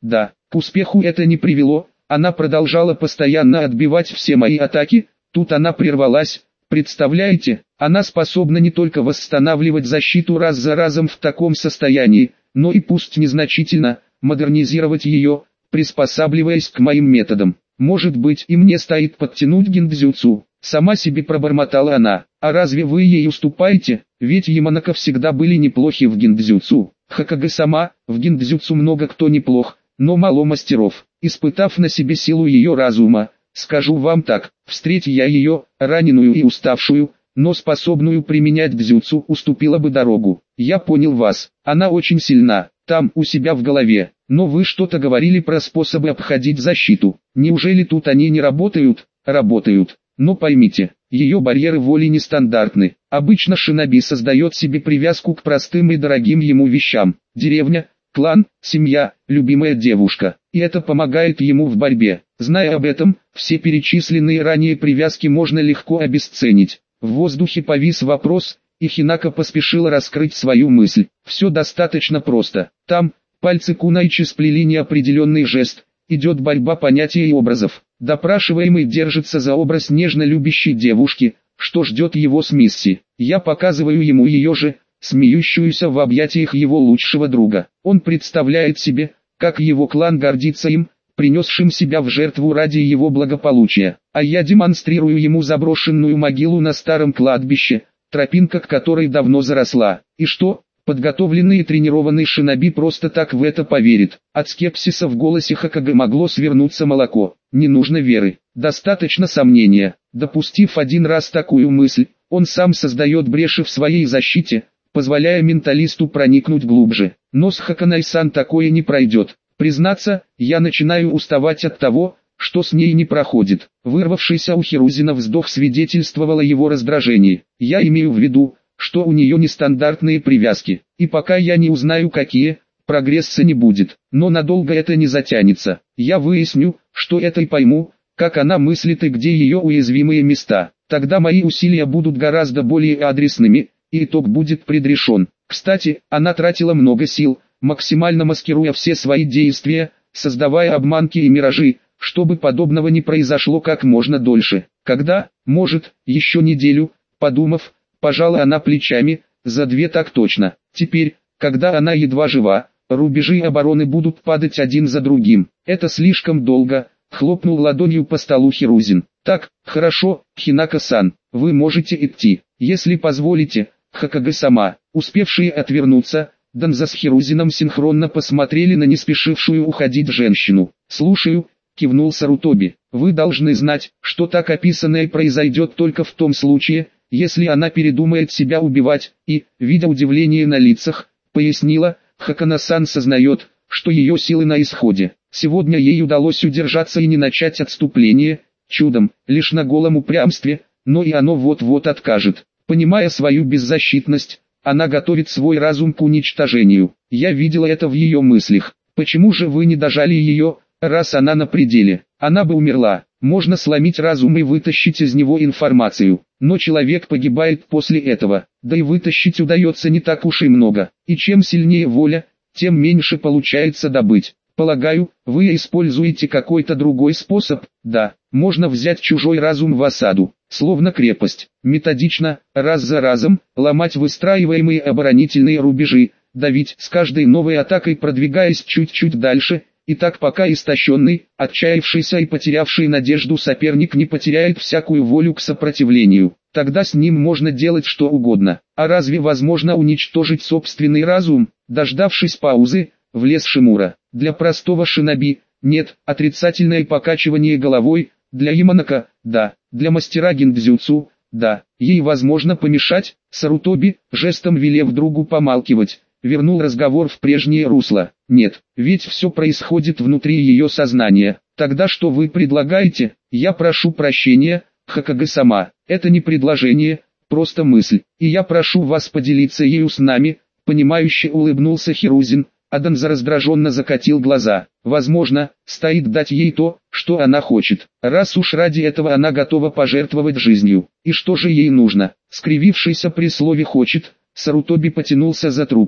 Да, к успеху это не привело, она продолжала постоянно отбивать все мои атаки, тут она прервалась. Представляете, она способна не только восстанавливать защиту раз за разом в таком состоянии, но и пусть незначительно, модернизировать ее, приспосабливаясь к моим методам. Может быть, и мне стоит подтянуть гиндзюцу, сама себе пробормотала она. А разве вы ей уступаете, ведь Яманака всегда были неплохи в гиндзюцу. Хокаге-сама, в гиндзюцу много кто неплох, но мало мастеров. Испытав на себе силу ее разума, скажу вам так, встреть я ее, раненую и уставшую, но способную применять дзюцу, уступила бы дорогу. Я понял вас, она очень сильна, там, у себя в голове. Но вы что-то говорили про способы обходить защиту. Неужели тут они не работают? Работают. Но поймите, ее барьеры воли нестандартны. Обычно шиноби создает себе привязку к простым и дорогим ему вещам. Деревня, клан, семья, любимая девушка. И это помогает ему в борьбе. Зная об этом, все перечисленные ранее привязки можно легко обесценить. В воздухе повис вопрос, и Хинака поспешила раскрыть свою мысль. Все достаточно просто. Там, пальцы кунайчи сплели неопределенный жест. Идет борьба понятий и образов. Допрашиваемый держится за образ нежно любящей девушки, что ждет его с Мисси. Я показываю ему ее же, смеющуюся в объятиях его лучшего друга. Он представляет себе, как его клан гордится им, принесшим себя в жертву ради его благополучия. А я демонстрирую ему заброшенную могилу на старом кладбище, тропинка к которой давно заросла. И что? Подготовленный и тренированный шиноби просто так в это поверит. От скепсиса в голосе Хокаге могло свернуться молоко. Не нужно веры, достаточно сомнения. Допустив один раз такую мысль, он сам создает бреши в своей защите, позволяя менталисту проникнуть глубже. Но с Хаканай-сан такое не пройдет. Признаться, я начинаю уставать от того, что с ней не проходит. Вырвавшийся у Хирузина вздох свидетельствовал о его раздражении. Я имею в виду, что у нее нестандартные привязки, и пока я не узнаю какие, прогресса не будет, но надолго это не затянется. Я выясню, что это и пойму, как она мыслит и где ее уязвимые места. Тогда мои усилия будут гораздо более адресными, и итог будет предрешен. Кстати, она тратила много сил, максимально маскируя все свои действия, создавая обманки и миражи, чтобы подобного не произошло как можно дольше. Когда, может, еще неделю, подумав, пожала она плечами, за 2 так точно. Теперь, когда она едва жива, рубежи обороны будут падать один за другим. Это слишком долго, хлопнул ладонью по столу Хирузин. Так, хорошо, Хинака-сан, вы можете идти, если позволите. Хокаге-сама, успевшие отвернуться, Данза с Хирузином синхронно посмотрели на не спешившую уходить женщину. «Слушаю», — кивнул Сарутоби. «Вы должны знать, что так описанное произойдет только в том случае, если она передумает себя убивать, и, видя удивление на лицах, пояснила, Хакана-сан сознает, что ее силы на исходе. Сегодня ей удалось удержаться и не начать отступление, чудом, лишь на голом упрямстве, но и оно вот-вот откажет. Понимая свою беззащитность, она готовит свой разум к уничтожению. Я видела это в ее мыслях. Почему же вы не дожали ее, раз она на пределе? Она бы умерла. Можно сломить разум и вытащить из него информацию, но человек погибает после этого, да и вытащить удается не так уж и много. И чем сильнее воля, тем меньше получается добыть. Полагаю, вы используете какой-то другой способ? Да, можно взять чужой разум в осаду, словно крепость, методично, раз за разом, ломать выстраиваемые оборонительные рубежи, давить с каждой новой атакой, продвигаясь чуть-чуть дальше, и так пока истощенный, отчаявшийся и потерявший надежду соперник не потеряет всякую волю к сопротивлению. Тогда с ним можно делать что угодно. А разве возможно уничтожить собственный разум? Дождавшись паузы, влез Шимура. Для простого шиноби, нет, отрицательное покачивание головой, для Яманака, да, для мастера гиндзюцу, да, ей возможно помешать. Сарутоби, жестом велев другу помалкивать, вернул разговор в прежнее русло. Нет, ведь все происходит внутри ее сознания. Тогда что вы предлагаете? Я прошу прощения, Хокаге-сама, это не предложение, просто мысль, и я прошу вас поделиться ею с нами, понимающе улыбнулся Хирузин. Аданза раздраженно закатил глаза. Возможно, стоит дать ей то, что она хочет, раз уж ради этого она готова пожертвовать жизнью. И что же ей нужно? Скривившийся при слове «хочет», Сарутоби потянулся за трубкой.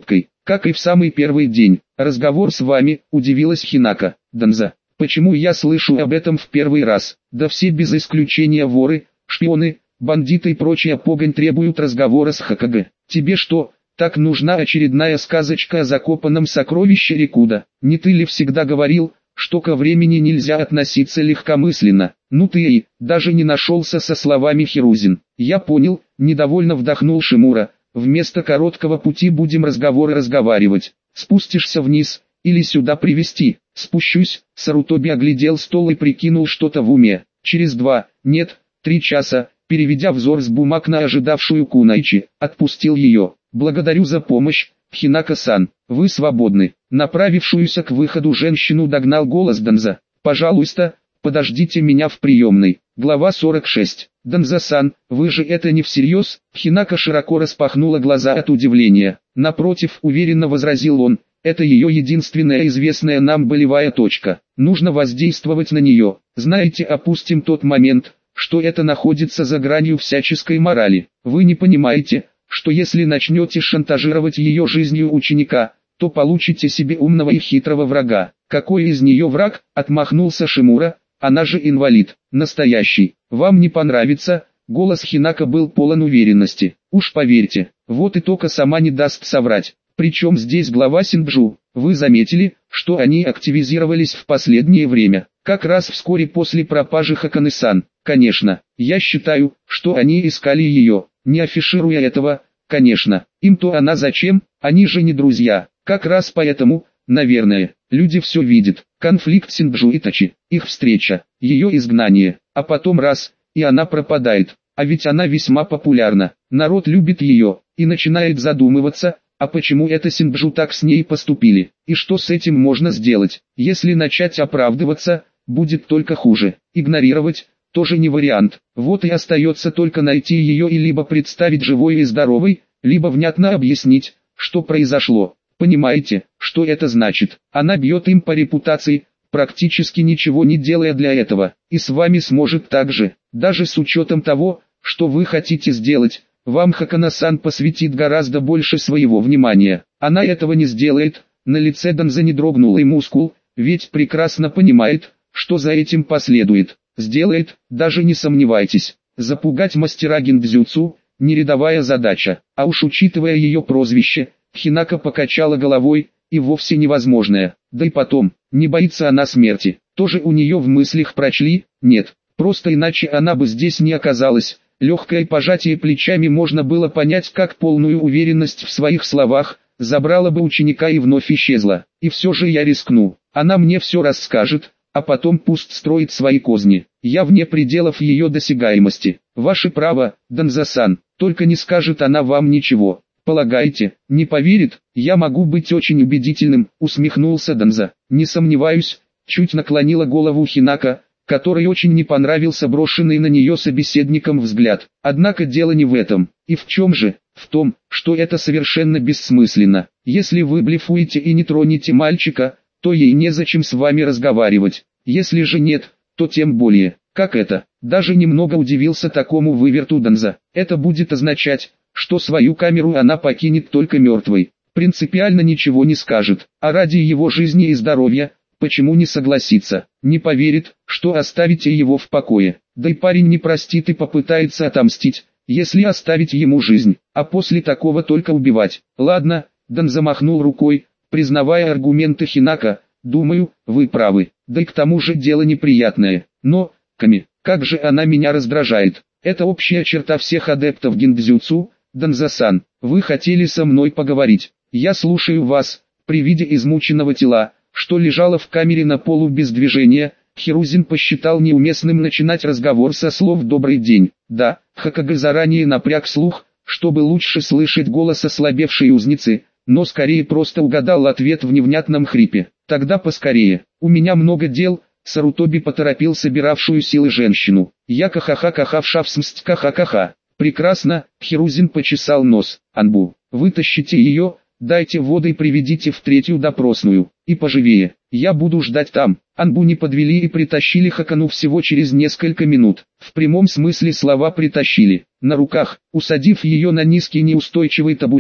как и в самый первый день. Разговор с вами, удивилась Хинака. Данза, почему я слышу об этом в первый раз? Да все без исключения воры, шпионы, бандиты и прочая погонь требуют разговора с Хокаге. Тебе что, так нужна очередная сказочка о закопанном сокровище Рикуда? Не ты ли всегда говорил, что ко времени нельзя относиться легкомысленно? Ну ты и даже не нашелся со словами Хирузин. Я понял, недовольно вдохнул Шимура. Вместо короткого пути будем разговаривать. Спустишься вниз, или сюда привести? Спущусь. Сарутоби оглядел стол и прикинул что-то в уме. Через 3 часа, переведя взор с бумаг на ожидавшую Кунайчи, отпустил ее. Благодарю за помощь, Хинака-сан, вы свободны. Направившуюся к выходу женщину догнал голос Данза. Пожалуйста, подождите меня в приемной. Глава 46. Данза-сан, вы же это не всерьез? Хинака широко распахнула глаза от удивления. Напротив, уверенно возразил он, это ее единственная известная нам болевая точка. Нужно воздействовать на нее. Знаете, опустим тот момент, что это находится за гранью всяческой морали. Вы не понимаете, что если начнете шантажировать ее жизнью ученика, то получите себе умного и хитрого врага. Какой из нее враг? Отмахнулся Шимура, она же инвалид, настоящий. Вам не понравится? Голос Хинака был полон уверенности. Уж поверьте, вот и Тока сама не даст соврать. Причем здесь глава Синджу. Вы заметили, что они активизировались в последнее время, как раз вскоре после пропажи Хаканы-сан. Конечно, я считаю, что они искали ее, не афишируя этого, конечно. Им-то она зачем? Они же не друзья. Как раз поэтому, наверное, люди все видят. Конфликт Синджу и Тачи, их встреча, ее изгнание, а потом раз, и она пропадает. А ведь она весьма популярна. Народ любит ее, и начинает задумываться, а почему это Синджу так с ней поступили, и что с этим можно сделать. Если начать оправдываться, будет только хуже. Игнорировать тоже не вариант. Вот и остается только найти ее и либо представить живой и здоровой, либо внятно объяснить, что произошло. Понимаете, что это значит? Она бьет им по репутации, практически ничего не делая для этого. И с вами сможет так же. Даже с учетом того, что вы хотите сделать, вам Хакана-сан посвятит гораздо больше своего внимания. Она этого не сделает. На лице Данза не дрогнул и мускул, ведь прекрасно понимает, что за этим последует. Сделает, даже не сомневайтесь. Запугать мастера гиндзюцу – не рядовая задача, а уж учитывая ее прозвище, Хинака покачала головой, и вовсе невозможное. Да и потом, не боится она смерти. Тоже у нее в мыслях прочли? Нет, просто иначе она бы здесь не оказалась. Легкое пожатие плечами можно было понять как полную уверенность в своих словах, забрала бы ученика и вновь исчезла. И все же я рискну, она мне все расскажет, а потом пусть строит свои козни. Я вне пределов ее досягаемости. Ваше право, Данза-сан, только не скажет она вам ничего. Полагаете, не поверит? Я могу быть очень убедительным, усмехнулся Данза. Не сомневаюсь, чуть наклонила голову Хинака, которой очень не понравился брошенный на нее собеседником взгляд. Однако дело не в этом. И в чем же? В том, что это совершенно бессмысленно. Если вы блефуете и не тронете мальчика, то ей незачем с вами разговаривать. Если же нет, то тем более. Как это? Даже немного удивился такому выверту Данза. Это будет означать, что свою камеру она покинет только мертвой. Принципиально ничего не скажет, а ради его жизни и здоровья, почему не согласится? Не поверит, что оставите его в покое. Да и парень не простит и попытается отомстить, если оставить ему жизнь, а после такого только убивать. Ладно, Данза махнул рукой, признавая аргументы Хинака, думаю, вы правы. Да и к тому же дело неприятное. Но, Ками, как же она меня раздражает. Это общая черта всех адептов гиндзюцу. Данза-сан, вы хотели со мной поговорить. Я слушаю вас. При виде измученного тела, что лежало в камере на полу без движения, Хирузин посчитал неуместным начинать разговор со слов «добрый день». Да, Хокаге заранее напряг слух, чтобы лучше слышать голос ослабевшей узницы, но скорее просто угадал ответ в невнятном хрипе. Тогда поскорее, у меня много дел. Сарутоби поторопил собиравшую силы женщину. Я кахаха-кахавшавсмст каха-каха. Прекрасно, Хирузин почесал нос. Анбу, вытащите ее, дайте воды и приведите в третью допросную. И поживее, я буду ждать там. Анбу не подвели и притащили Хакану всего через несколько минут. В прямом смысле слова притащили. На руках, усадив ее на низкий неустойчивый табурет,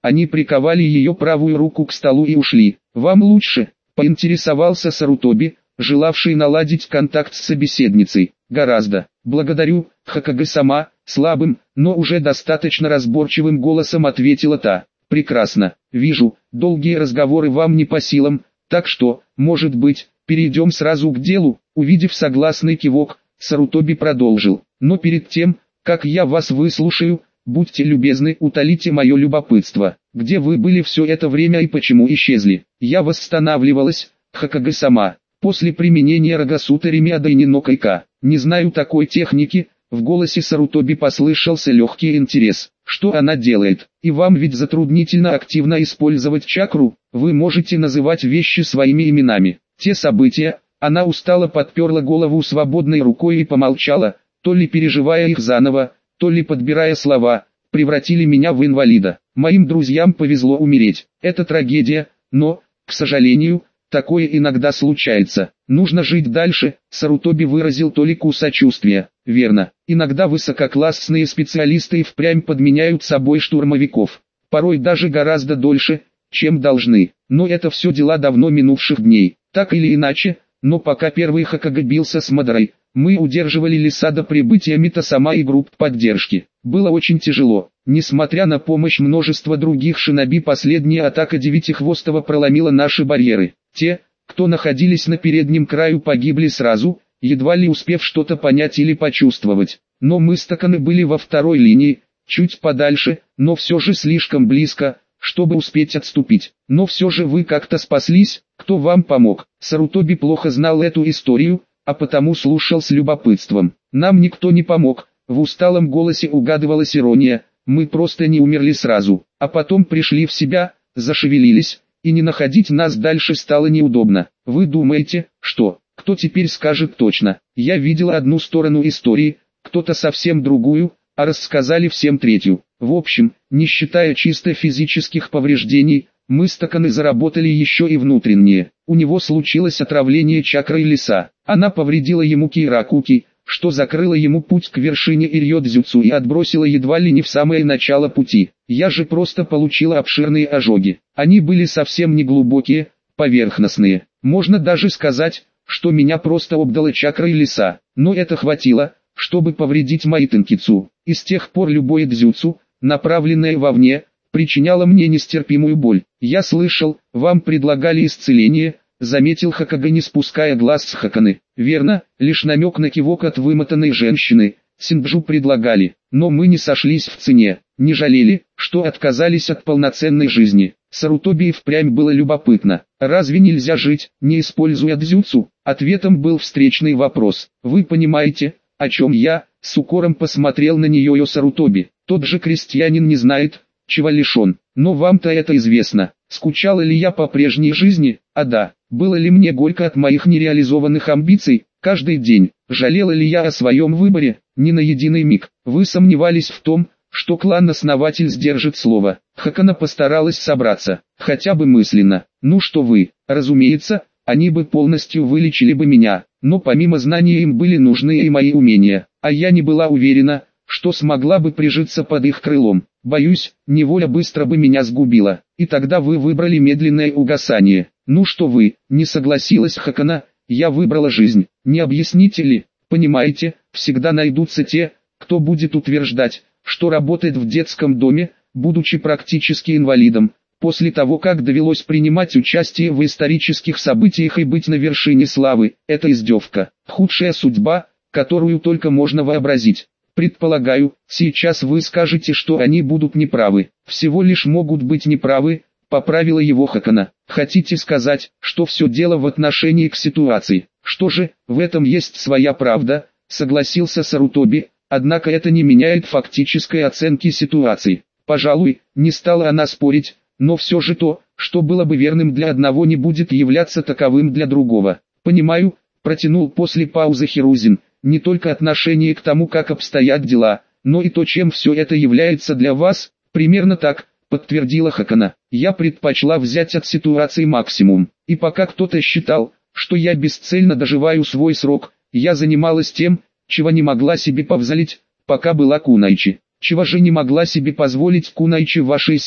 Они приковали ее правую руку к столу и ушли. «Вам лучше?» – поинтересовался Сарутоби, желавший наладить контакт с собеседницей. «Гораздо. Благодарю, Хокаге-сама», слабым, но уже достаточно разборчивым голосом ответила та. «Прекрасно. Вижу, долгие разговоры вам не по силам, так что, может быть, перейдем сразу к делу». Увидев согласный кивок, Сарутоби продолжил. «Но перед тем, как я вас выслушаю, будьте любезны, утолите мое любопытство. Где вы были все это время и почему исчезли?» «Я восстанавливалась, Хокаге-сама, после применения Рогасута Ремиадайни но Кайка. Не знаю такой техники». В голосе Сарутоби послышался легкий интерес. «Что она делает? И вам ведь затруднительно активно использовать чакру, вы можете называть вещи своими именами. Те события». Она устало подперла голову свободной рукой и помолчала, то ли переживая их заново, то ли подбирая слова, превратили меня в инвалида. Моим друзьям повезло умереть. Это трагедия, но, к сожалению, такое иногда случается. Нужно жить дальше. Сарутоби выразил толику сочувствия. Верно, иногда высококлассные специалисты и впрямь подменяют собой штурмовиков. Порой даже гораздо дольше, чем должны. Но это все дела давно минувших дней. Так или иначе, но пока первый Хокаге бился с Мадорой, мы удерживали леса до прибытия Митосама и групп поддержки. Было очень тяжело. Несмотря на помощь множества других шиноби, последняя атака Девятихвостого проломила наши барьеры. Те, кто находились на переднем краю, погибли сразу, едва ли успев что-то понять или почувствовать. Но мы с Таканы были во второй линии, чуть подальше, но все же слишком близко, чтобы успеть отступить. Но все же вы как-то спаслись. Кто вам помог? Сарутоби плохо знал эту историю, а потому слушал с любопытством. Нам никто не помог. В усталом голосе угадывалась ирония. Мы просто не умерли сразу, а потом пришли в себя, зашевелились, и не находить нас дальше стало неудобно. Вы думаете, что? Кто теперь скажет точно? Я видела одну сторону истории, кто-то совсем другую, а рассказали всем третью. В общем, не считая чисто физических повреждений, мы с Таканы заработали еще и внутренние. У него случилось отравление чакрой леса. Она повредила ему Киракуки, что закрыло ему путь к вершине Ирьё-дзюцу и отбросило едва ли не в самое начало пути. Я же просто получила обширные ожоги. Они были совсем не глубокие, поверхностные. Можно даже сказать, что меня просто обдало чакрой леса. Но это хватило, чтобы повредить мои тенкицу. И с тех пор любое дзюцу, направленное вовне, причиняло мне нестерпимую боль. Я слышал, вам предлагали исцеление, заметил Хокаге, не спуская глаз с Хаканы. Верно, лишь намек на кивок от вымотанной женщины. Синджу предлагали, но мы не сошлись в цене, не жалели, что отказались от полноценной жизни. Сарутоби и впрямь было любопытно. Разве нельзя жить, не используя дзюцу? Ответом был встречный вопрос. Вы понимаете, о чем я? С укором посмотрел на нее Сарутоби. Тот же крестьянин не знает, чего лишен. Но вам-то это известно. Скучала ли я по прежней жизни? А да, было ли мне горько от моих нереализованных амбиций? Каждый день. Жалела ли я о своем выборе? Ни на единый миг. Вы сомневались в том, что клан-основатель сдержит слово. Хакана постаралась собраться, хотя бы мысленно. Ну что вы, разумеется, они бы полностью вылечили бы меня, но помимо знания им были нужны и мои умения, а я не была уверена, что смогла бы прижиться под их крылом. Боюсь, неволя быстро бы меня сгубила, и тогда вы выбрали медленное угасание. Ну что вы, не согласилась Хакана, я выбрала жизнь, не объясните ли? Понимаете, всегда найдутся те, кто будет утверждать, что работает в детском доме, будучи практически инвалидом, после того как довелось принимать участие в исторических событиях и быть на вершине славы. Это издевка, худшая судьба, которую только можно вообразить. Предполагаю, сейчас вы скажете, что они будут неправы. Всего лишь могут быть неправы, поправила его Хакана. Хотите сказать, что все дело в отношении к ситуации? Что же, в этом есть своя правда, согласился Сарутоби, однако это не меняет фактической оценки ситуации. Пожалуй, не стала она спорить, но все же то, что было бы верным для одного, не будет являться таковым для другого. Понимаю, протянул после паузы Хирузин. Не только отношение к тому, как обстоят дела, но и то, чем все это является для вас. Примерно так, подтвердила Хакана. Я предпочла взять от ситуации максимум. И пока кто-то считал, что я бесцельно доживаю свой срок, я занималась тем, чего не могла себе позволить, пока была Кунайчи. Чего же не могла себе позволить Кунайчи вашей силы?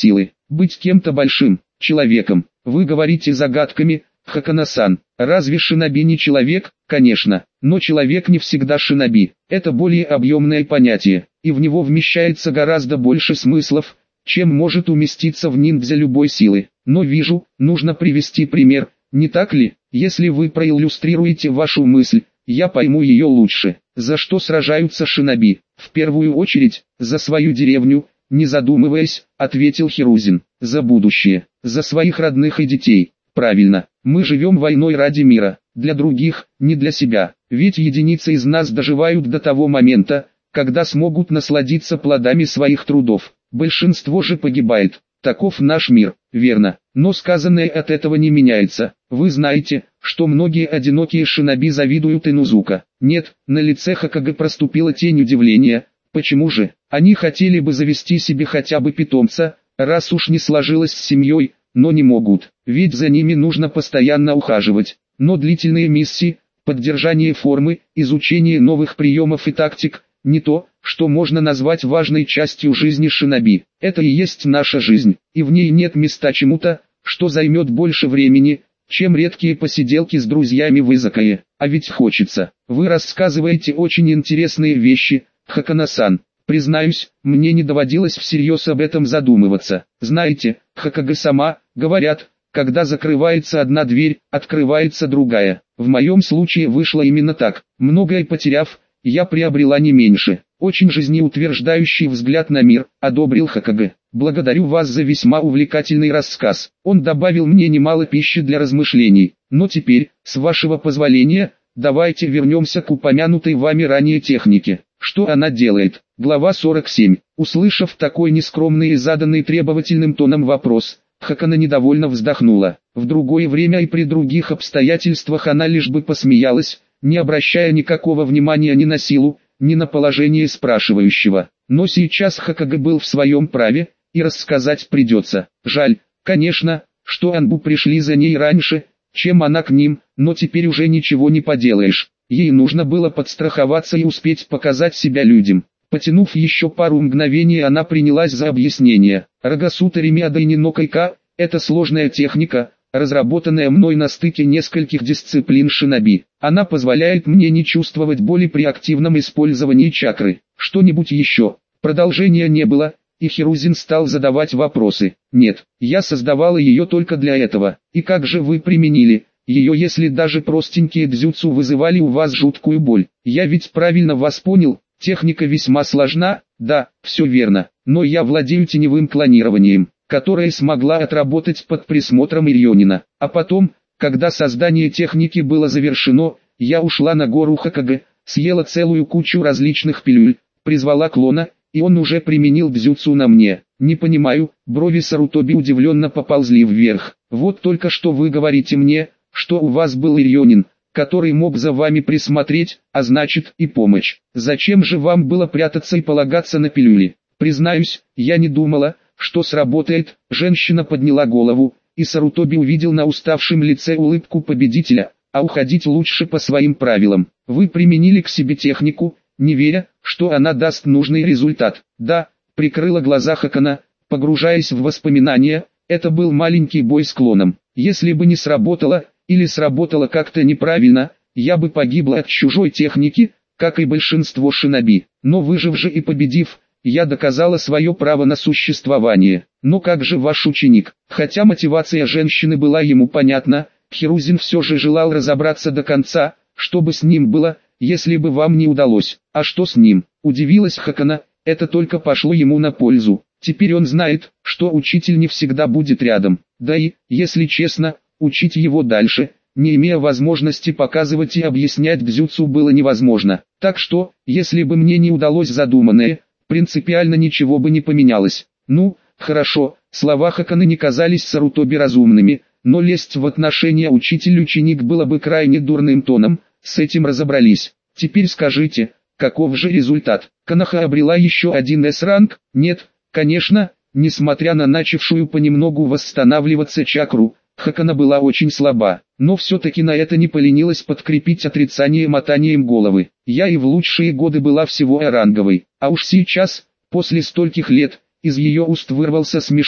быть кем-то большим, человеком. Вы говорите загадками, Хакана-сан. Разве шиноби не человек? Конечно, но человек не всегда шиноби. Это более объемное понятие, и в него вмещается гораздо больше смыслов, чем может уместиться в ниндзя любой силы. Но вижу, нужно привести пример, не так ли? Если вы проиллюстрируете вашу мысль, я пойму ее лучше. За что сражаются шиноби? В первую очередь, за свою деревню, не задумываясь, ответил Хирузин. За будущее, за своих родных и детей. Правильно, мы живем войной ради мира, для других, не для себя. Ведь единицы из нас доживают до того момента, когда смогут насладиться плодами своих трудов. Большинство же погибает. Таков наш мир, верно, но сказанное от этого не меняется. Вы знаете, что многие одинокие шиноби завидуют Инузука. Нет, на лице Хокаге проступила тень удивления. Почему же? Они хотели бы завести себе хотя бы питомца, раз уж не сложилось с семьей, но не могут, ведь за ними нужно постоянно ухаживать. Но длительные миссии, поддержание формы, изучение новых приемов и тактик – не то, что можно назвать важной частью жизни шиноби. Это и есть наша жизнь, и в ней нет места чему-то, что займет больше времени, чем редкие посиделки с друзьями в изакае. А ведь хочется. Вы рассказываете очень интересные вещи, Хакана-сан. Признаюсь, мне не доводилось всерьез об этом задумываться. Знаете, Хокаге-сама, говорят, когда закрывается одна дверь, открывается другая. В моем случае вышло именно так. Многое потеряв, я приобрела не меньше. Очень жизнеутверждающий взгляд на мир, одобрил Хокаге. Благодарю вас за весьма увлекательный рассказ. Он добавил мне немало пищи для размышлений. Но теперь, с вашего позволения, давайте вернемся к упомянутой вами ранее технике. Что она делает? Глава 47. Услышав такой нескромный и заданный требовательным тоном вопрос, Хакана недовольно вздохнула. В другое время и при других обстоятельствах она лишь бы посмеялась, не обращая никакого внимания ни на силу, ни на положение спрашивающего. Но сейчас Хокаге был в своем праве, и рассказать придется. Жаль, конечно, что Анбу пришли за ней раньше, чем она к ним, но теперь уже ничего не поделаешь. Ей нужно было подстраховаться и успеть показать себя людям. Потянув еще пару мгновений, она принялась за объяснение. Рагасута Миадайни но Кайка – это сложная техника, разработанная мной на стыке нескольких дисциплин шиноби. Она позволяет мне не чувствовать боли при активном использовании чакры. Что-нибудь еще? Продолжения не было, и Хирузин стал задавать вопросы. Нет, я создавала ее только для этого. И как же вы применили ее, если даже простенькие дзюцу вызывали у вас жуткую боль? Я ведь правильно вас понял, техника весьма сложна, да, все верно, но я владею теневым клонированием, которое смогла отработать под присмотром Ирьонина. А потом, когда создание техники было завершено, я ушла на гору Хокаге, съела целую кучу различных пилюль, призвала клона, и он уже применил дзюцу на мне. Не понимаю, брови Сарутоби удивленно поползли вверх. Вот только что вы говорите мне, что у вас был Ирьонин, который мог за вами присмотреть, а значит и помочь. Зачем же вам было прятаться и полагаться на пилюли? Признаюсь, я не думала, что сработает. Женщина подняла голову, и Сарутоби увидел на уставшем лице улыбку победителя, а уходить лучше по своим правилам. Вы применили к себе технику, не веря, что она даст нужный результат. Да, прикрыла глаза Хакана, погружаясь в воспоминания, это был маленький бой с клоном. Если бы не сработало, или сработало как-то неправильно, я бы погибла от чужой техники, как и большинство шиноби. Но выжив же и победив, я доказала свое право на существование. Но как же ваш ученик? Хотя мотивация женщины была ему понятна, Хирузин все же желал разобраться до конца, что бы с ним было, если бы вам не удалось. А что с ним? Удивилась Хакана, это только пошло ему на пользу. Теперь он знает, что учитель не всегда будет рядом. Да и, если честно, учить его дальше, не имея возможности показывать и объяснять дзюцу, было невозможно. Так что, если бы мне не удалось задуманное, принципиально ничего бы не поменялось. Ну, хорошо, слова Хаканы не казались Сарутоби разумными, но лезть в отношения учитель-ученик было бы крайне дурным тоном, с этим разобрались. Теперь скажите, каков же результат? Канаха обрела еще один С-ранг? Нет, конечно, несмотря на начавшую понемногу восстанавливаться чакру, Хакана была очень слаба, но все-таки на это не поленилась подкрепить отрицание мотанием головы. Я и в лучшие годы была всего А-ранговой, а уж сейчас, после стольких лет, из ее уст вырвался смешок,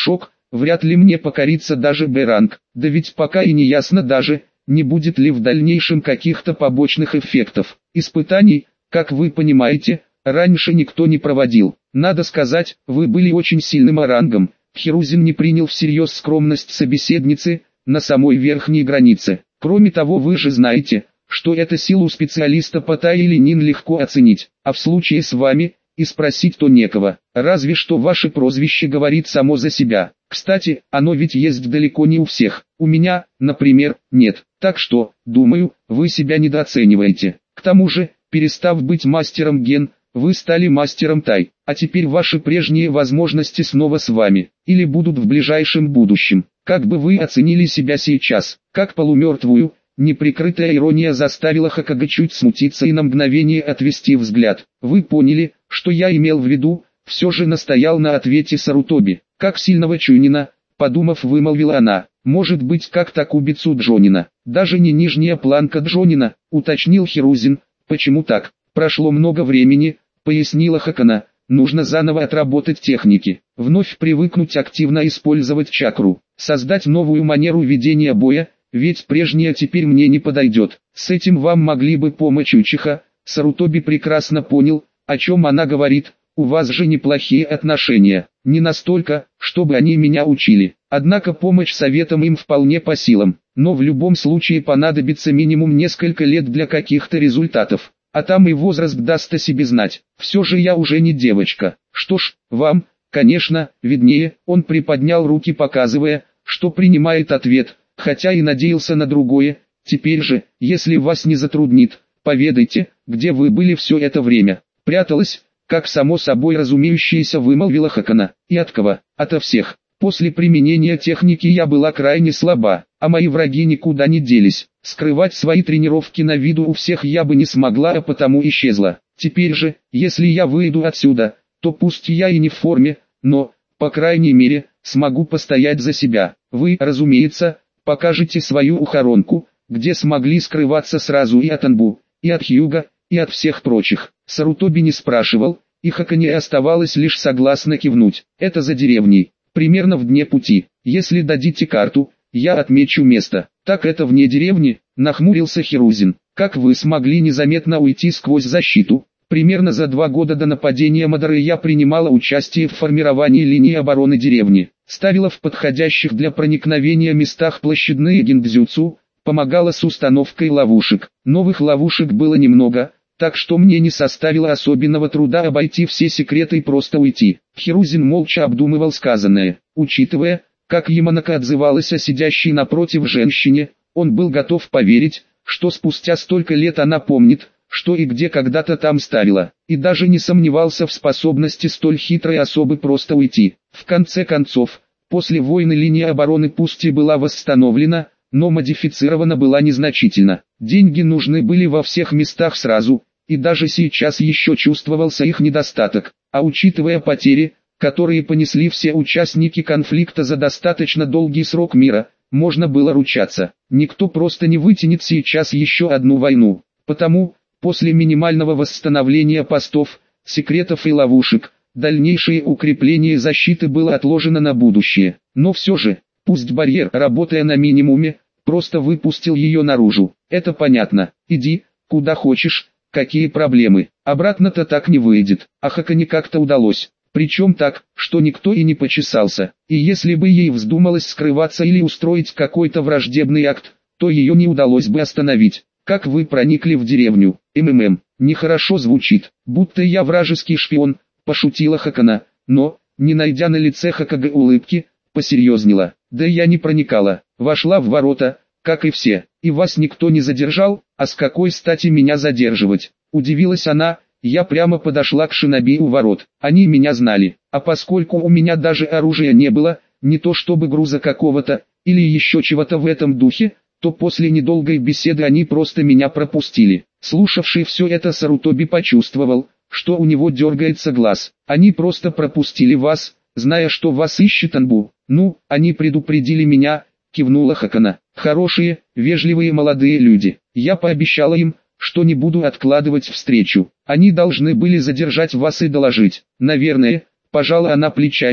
вряд ли мне покорится даже Б-ранг. Да ведь пока и не ясно даже, не будет ли в дальнейшем каких-то побочных эффектов. Испытаний, как вы понимаете, раньше никто не проводил. Надо сказать, вы были очень сильным рангом. Хирузин не принял всерьез скромность собеседницы на самой верхней границе. Кроме того, вы же знаете, что это силу специалиста по Тай или Нин легко оценить, а в случае с вами, и спросить-то некого. Разве что ваше прозвище говорит само за себя. Кстати, оно ведь есть далеко не у всех. У меня, например, нет. Так что, думаю, вы себя недооцениваете. К тому же, перестав быть мастером Ген, вы стали мастером Тай. А теперь ваши прежние возможности снова с вами. Или будут в ближайшем будущем. Как бы вы оценили себя сейчас? Как полумертвую? Неприкрытая ирония заставила Хокаге чуть смутиться и на мгновение отвести взгляд. «Вы поняли, что я имел в виду?» Все же настоял на ответе Сарутоби. «Как сильного Чунина», подумав, вымолвила она. «Может быть, как Такубицу Джонина. Даже не нижняя планка Джонина», уточнил Хирузин. «Почему так? Прошло много времени», пояснила Хакана. «Нужно заново отработать техники, вновь привыкнуть активно использовать чакру, создать новую манеру ведения боя, ведь прежняя теперь мне не подойдет. С этим вам могли бы помочь Учиха». Сарутоби прекрасно понял, о чем она говорит. «У вас же неплохие отношения, не настолько, чтобы они меня учили. Однако помощь советам им вполне по силам, но в любом случае понадобится минимум несколько лет для каких-то результатов. А там и возраст даст о себе знать. Все же я уже не девочка. Что ж, вам, конечно, виднее». Он приподнял руки, показывая, что принимает ответ, хотя и надеялся на другое. «Теперь же, если вас не затруднит, поведайте, где вы были все это время?» «Пряталась», как само собой разумеющееся вымолвила Хакана. «И от кого?» «Ото всех. После применения техники я была крайне слаба, а мои враги никуда не делись. Скрывать свои тренировки на виду у всех я бы не смогла, а потому исчезла. Теперь же, если я выйду отсюда, то пусть я и не в форме, но, по крайней мере, смогу постоять за себя. Вы, разумеется, покажете свою ухоронку, где смогли скрываться сразу и от Анбу, и от Хьюга, и от всех прочих». Сарутоби не спрашивал, и Хакане оставалось лишь согласно кивнуть. «Это за деревней, примерно в дне пути. Если дадите карту, я отмечу место». «Так это вне деревни?» — нахмурился Хирузин. «Как вы смогли незаметно уйти сквозь защиту?» «Примерно за 2 года до нападения Мадары я принимала участие в формировании линии обороны деревни, ставила в подходящих для проникновения местах площадные гиндзюцу, помогала с установкой ловушек. Новых ловушек было немного, так что мне не составило особенного труда обойти все секреты и просто уйти». Хирузин молча обдумывал сказанное. Учитывая, как Яманака отзывалась о сидящей напротив женщине, он был готов поверить, что спустя столько лет она помнит, что и где когда-то там ставила, и даже не сомневался в способности столь хитрой особы просто уйти. В конце концов, после войны линия обороны пусть и была восстановлена, но модифицирована была незначительно. Деньги нужны были во всех местах сразу, и даже сейчас еще чувствовался их недостаток, а учитывая потери, которые понесли все участники конфликта за достаточно долгий срок мира, можно было ручаться. Никто просто не вытянет сейчас еще одну войну. Потому, после минимального восстановления постов, секретов и ловушек, дальнейшее укрепление защиты было отложено на будущее. Но все же, пусть барьер, работая на минимуме, просто выпустил ее наружу. Это понятно. Иди, куда хочешь, какие проблемы. Обратно-то так не выйдет. А Хакане как-то удалось. Причем так, что никто и не почесался. И если бы ей вздумалось скрываться или устроить какой-то враждебный акт, то ее не удалось бы остановить. «Как вы проникли в деревню?» Нехорошо звучит, будто я вражеский шпион, пошутила Хакана, но, не найдя на лице Хокаге улыбки, посерьезнела. «Да я не проникала, вошла в ворота, как и все, и вас никто не задержал, а с какой стати меня задерживать?» Удивилась она. Я прямо подошла к шиноби у ворот, они меня знали, а поскольку у меня даже оружия не было, не то чтобы груза какого-то, или еще чего-то в этом духе, то после недолгой беседы они просто меня пропустили. Слушавший все это Сарутоби почувствовал, что у него дергается глаз. «Они просто пропустили вас, зная, что вас ищет Анбу». «Ну, они предупредили меня», кивнула Хакана. «Хорошие, вежливые молодые люди. Я пообещала им, что не буду откладывать встречу. Они должны были задержать вас и доложить». «Наверное», пожала она плечами,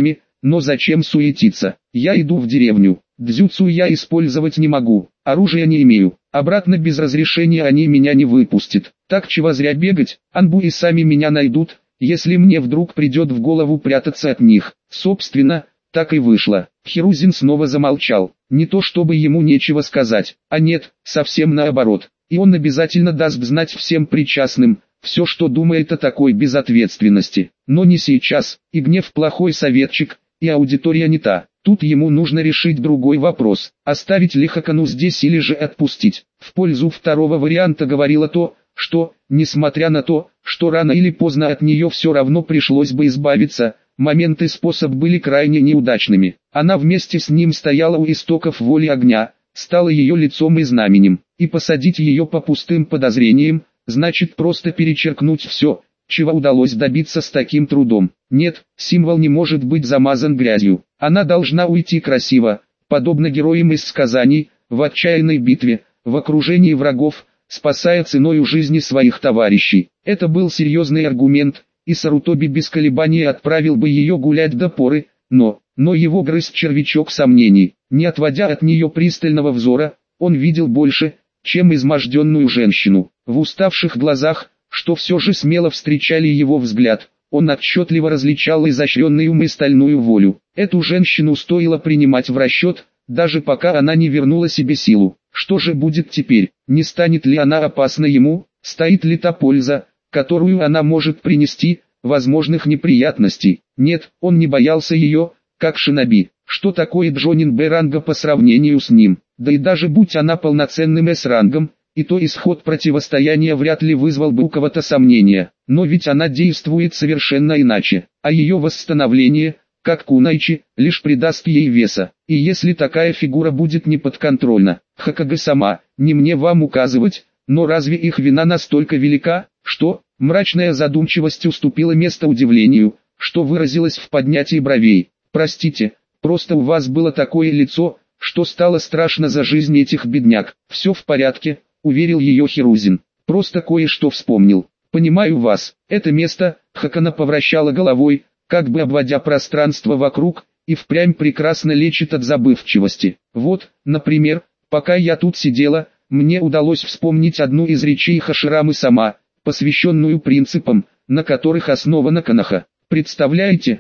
но зачем суетиться? Я иду в деревню. Дзюцу я использовать не могу, оружия не имею. Обратно без разрешения они меня не выпустят. Так чего зря бегать, Анбу и сами меня найдут, если мне вдруг придет в голову прятаться от них. Собственно, так и вышло. Хирузин снова замолчал. Не то чтобы ему нечего сказать, а нет, совсем наоборот. И он обязательно даст знать всем причастным, все, что думает о такой безответственности. Но не сейчас, и гнев плохой советчик, и аудитория не та. Тут ему нужно решить другой вопрос, оставить ли Хакану здесь или же отпустить. В пользу второго варианта говорило то, что, несмотря на то, что рано или поздно от нее все равно пришлось бы избавиться, момент и способ были крайне неудачными. Она вместе с ним стояла у истоков воли огня, стала ее лицом и знаменем, и посадить ее по пустым подозрениям, значит просто перечеркнуть все, чего удалось добиться с таким трудом. Нет, символ не может быть замазан грязью. Она должна уйти красиво, подобно героям из сказаний, в отчаянной битве, в окружении врагов, спасая ценою жизни своих товарищей. Это был серьезный аргумент, и Сарутоби без колебаний отправил бы ее гулять до поры, но его грыз червячок сомнений. Не отводя от нее пристального взора, он видел больше, чем изможденную женщину. В уставших глазах, что все же смело встречали его взгляд, он отчетливо различал изощренный ум и стальную волю. Эту женщину стоило принимать в расчет, даже пока она не вернула себе силу. Что же будет теперь? Не станет ли она опасна ему? Стоит ли та польза, которую она может принести, возможных неприятностей? Нет, он не боялся ее, как шиноби. Что такое Джонин Б-ранга по сравнению с ним? Да и даже будь она полноценным С-рангом, и то исход противостояния вряд ли вызвал бы у кого-то сомнения. Но ведь она действует совершенно иначе, а ее восстановление, как Кунайчи, лишь придаст ей веса. И если такая фигура будет неподконтрольна, Хокаге сама, не мне вам указывать, но разве их вина настолько велика, что мрачная задумчивость уступила место удивлению, что выразилось в поднятии бровей. Простите, просто у вас было такое лицо, что стало страшно за жизнь этих бедняк. Все в порядке, уверил ее Хирузин. Просто кое-что вспомнил. Понимаю вас. Это место, Хакана повращала головой, как бы обводя пространство вокруг, и впрямь прекрасно лечит от забывчивости. Вот, например, пока я тут сидела, мне удалось вспомнить одну из речей Хаширамы сама, посвященную принципам, на которых основана Канаха. Представляете,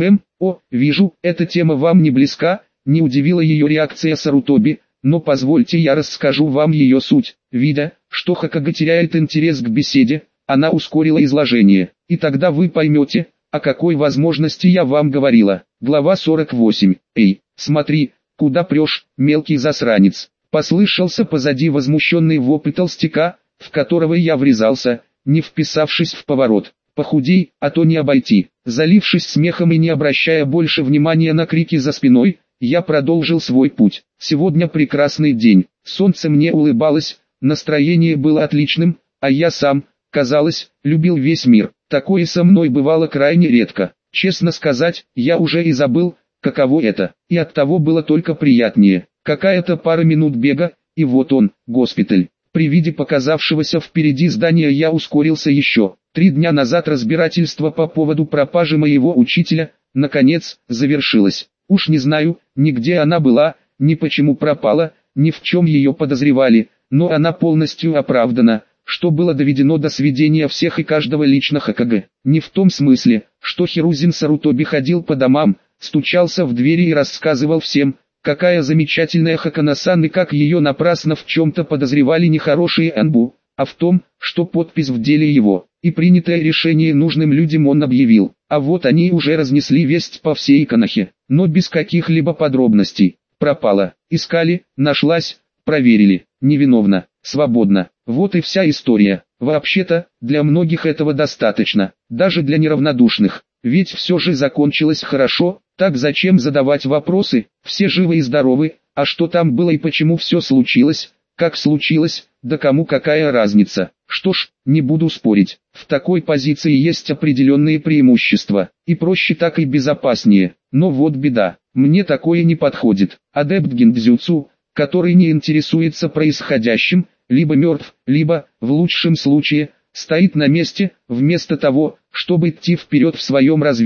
вижу, эта тема вам не близка, не удивила ее реакция Сарутоби, но позвольте я расскажу вам ее суть. Видя, что Хокаге теряет интерес к беседе, она ускорила изложение, и тогда вы поймете, о какой возможности я вам говорила. Глава 48. «Эй, смотри, куда прешь, мелкий засранец!» Послышался позади возмущенный вопль толстяка, в которого я врезался, не вписавшись в поворот. «Похудей, а то не обойти». Залившись смехом и не обращая больше внимания на крики за спиной, я продолжил свой путь. Сегодня прекрасный день, солнце мне улыбалось, настроение было отличным, а я сам, казалось, любил весь мир. Такое со мной бывало крайне редко. Честно сказать, я уже и забыл, каково это, и оттого было только приятнее. Какая-то пара минут бега, и вот он, госпиталь. При виде показавшегося впереди здания я ускорился еще. 3 дня назад разбирательство по поводу пропажи моего учителя, наконец, завершилось. Уж не знаю, ни где она была, ни почему пропала, ни в чем ее подозревали, но она полностью оправдана, что было доведено до сведения всех и каждого лично Хокаге. Не в том смысле, что Хирузин Сарутоби ходил по домам, стучался в двери и рассказывал всем, какая замечательная Хакана-сан и как ее напрасно в чем-то подозревали нехорошие Анбу, а в том, что подпись в деле его, и принятое решение нужным людям он объявил. А вот они уже разнесли весть по всей Канахе, но без каких-либо подробностей. Пропала, искали, нашлась, проверили, невиновна, свободна. Вот и вся история. Вообще-то, для многих этого достаточно, даже для неравнодушных. Ведь все же закончилось хорошо, так зачем задавать вопросы? Все живы и здоровы, а что там было и почему все случилось, как случилось, да кому какая разница? Что ж, не буду спорить, в такой позиции есть определенные преимущества, и проще так и безопаснее, но вот беда, мне такое не подходит. Адепт гиндзюцу, который не интересуется происходящим, либо мертв, либо, в лучшем случае, стоит на месте, вместо того, чтобы идти вперед в своем развитии.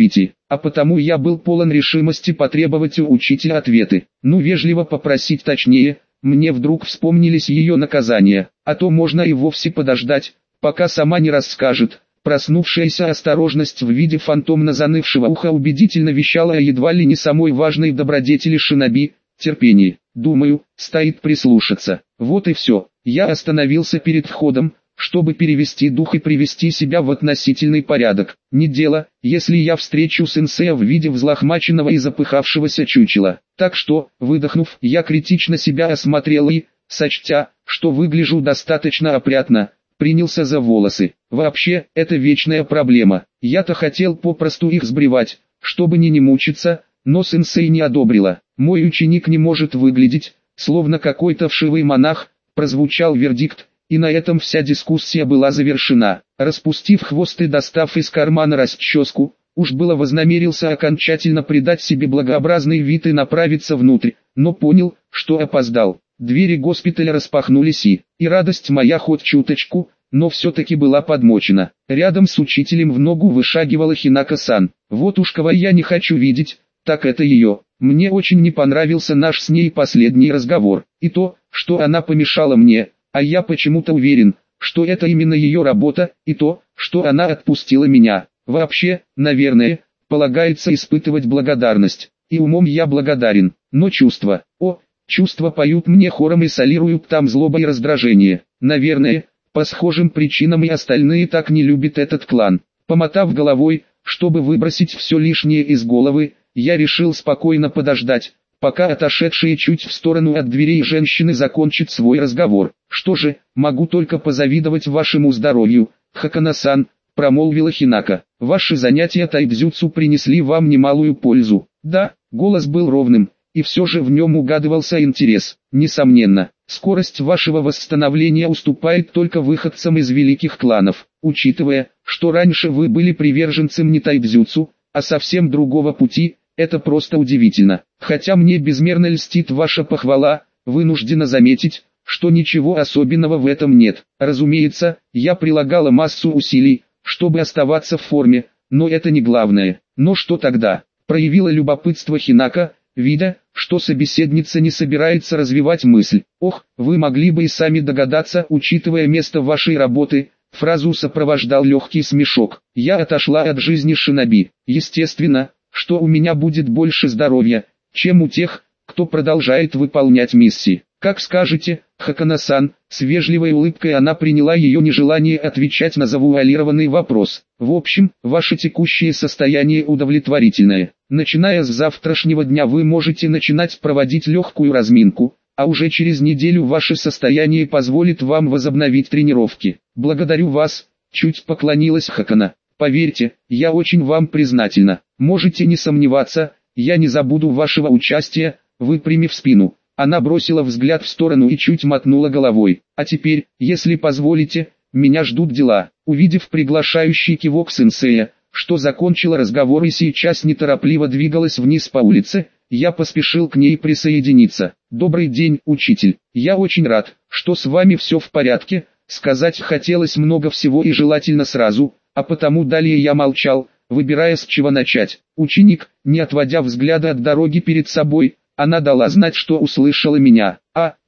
а потому я был полон решимости потребовать у учителя ответы. Ну, вежливо попросить точнее, мне вдруг вспомнились ее наказания, а то можно и вовсе подождать, пока сама не расскажет. Проснувшаяся осторожность в виде фантомно занывшего уха убедительно вещала о едва ли не самой важной добродетели шиноби – терпении. Думаю, стоит прислушаться. Вот и все. Я остановился перед входом, чтобы перевести дух и привести себя в относительный порядок. Не дело, если я встречу сенсея в виде взлохмаченного и запыхавшегося чучела. Так что, выдохнув, я критично себя осмотрел и, сочтя, что выгляжу достаточно опрятно, принялся за волосы. Вообще, это вечная проблема. Я-то хотел попросту их сбривать, чтобы не мучиться, но сенсей не одобрила. Мой ученик не может выглядеть, словно какой-то вшивый монах, прозвучал вердикт, и на этом вся дискуссия была завершена. Распустив хвост и достав из кармана расческу, уж было вознамерился окончательно придать себе благообразный вид и направиться внутрь, но понял, что опоздал. Двери госпиталя распахнулись и радость моя хоть чуточку, но все-таки была подмочена. Рядом с учителем в ногу вышагивала Хинако-сан. Вот уж кого я не хочу видеть, так это ее. Мне очень не понравился наш с ней последний разговор, и то, что она помешала мне, а я почему-то уверен, что это именно ее работа, и то, что она отпустила меня. Вообще, наверное, полагается испытывать благодарность, и умом я благодарен, но чувства, чувства поют мне хором и солируют там злоба и раздражение. Наверное, по схожим причинам и остальные так не любят этот клан. Помотав головой, чтобы выбросить все лишнее из головы, я решил спокойно подождать, пока отошедшие чуть в сторону от дверей женщины закончат свой разговор. Что же, могу только позавидовать вашему здоровью, Хакана-сан, промолвила Хинако. Ваши занятия тайцзюцу принесли вам немалую пользу. Да, голос был ровным, и все же в нем угадывался интерес. Несомненно, скорость вашего восстановления уступает только выходцам из великих кланов. Учитывая, что раньше вы были приверженцем не тайцзюцу, а совсем другого пути, это просто удивительно. Хотя мне безмерно льстит ваша похвала, вынуждена заметить, что ничего особенного в этом нет. Разумеется, я прилагала массу усилий, чтобы оставаться в форме, но это не главное. Но что тогда? Проявила любопытство Хинако, видя, что собеседница не собирается развивать мысль. Ох, вы могли бы и сами догадаться, учитывая место вашей работы. Фразу сопровождал легкий смешок. Я отошла от жизни шиноби. Естественно, что у меня будет больше здоровья, чем у тех, кто продолжает выполнять миссии. Как скажете, Хакана-сан, с вежливой улыбкой она приняла ее нежелание отвечать на завуалированный вопрос. В общем, ваше текущее состояние удовлетворительное. Начиная с завтрашнего дня вы можете начинать проводить легкую разминку, а уже через неделю ваше состояние позволит вам возобновить тренировки. Благодарю вас, чуть поклонилась Хакана. Поверьте, я очень вам признательна. Можете не сомневаться, я не забуду вашего участия, выпрямив спину. Она бросила взгляд в сторону и чуть мотнула головой. А теперь, если позволите, меня ждут дела. Увидев приглашающий кивок сенсея, что закончила разговор и сейчас неторопливо двигалась вниз по улице, я поспешил к ней присоединиться. Добрый день, учитель. Я очень рад, что с вами все в порядке. Сказать хотелось много всего и желательно сразу, а потому далее я молчал, выбирая с чего начать. Ученик, не отводя взгляда от дороги перед собой, она дала знать, что услышала меня.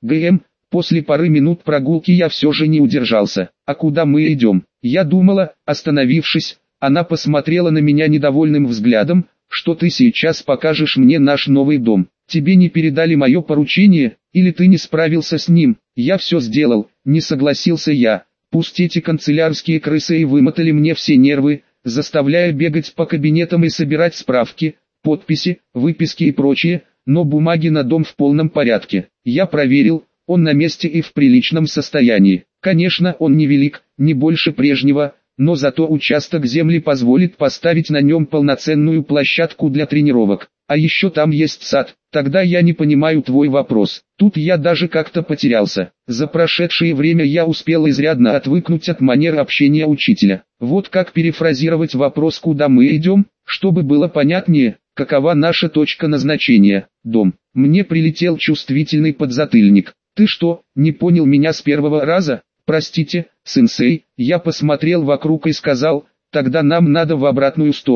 После пары минут прогулки я все же не удержался. А куда мы идем? Я думала, остановившись, она посмотрела на меня недовольным взглядом, что ты сейчас покажешь мне наш новый дом. Тебе не передали мое поручение, или ты не справился с ним? Я все сделал, не согласился я. Пусть эти канцелярские крысы и вымотали мне все нервы, заставляя бегать по кабинетам и собирать справки, подписи, выписки и прочее, но бумаги на дом в полном порядке. Я проверил, он на месте и в приличном состоянии. Конечно, он не велик, не больше прежнего, но зато участок земли позволит поставить на нем полноценную площадку для тренировок. А еще там есть сад. Тогда я не понимаю твой вопрос. Тут я даже как-то потерялся. За прошедшее время я успел изрядно отвыкнуть от манер общения учителя. Вот как перефразировать вопрос, куда мы идем, чтобы было понятнее, какова наша точка назначения. Дом. Мне прилетел чувствительный подзатыльник. Ты что, не понял меня с первого раза? Простите, сенсей, я посмотрел вокруг и сказал, тогда нам надо в обратную сторону.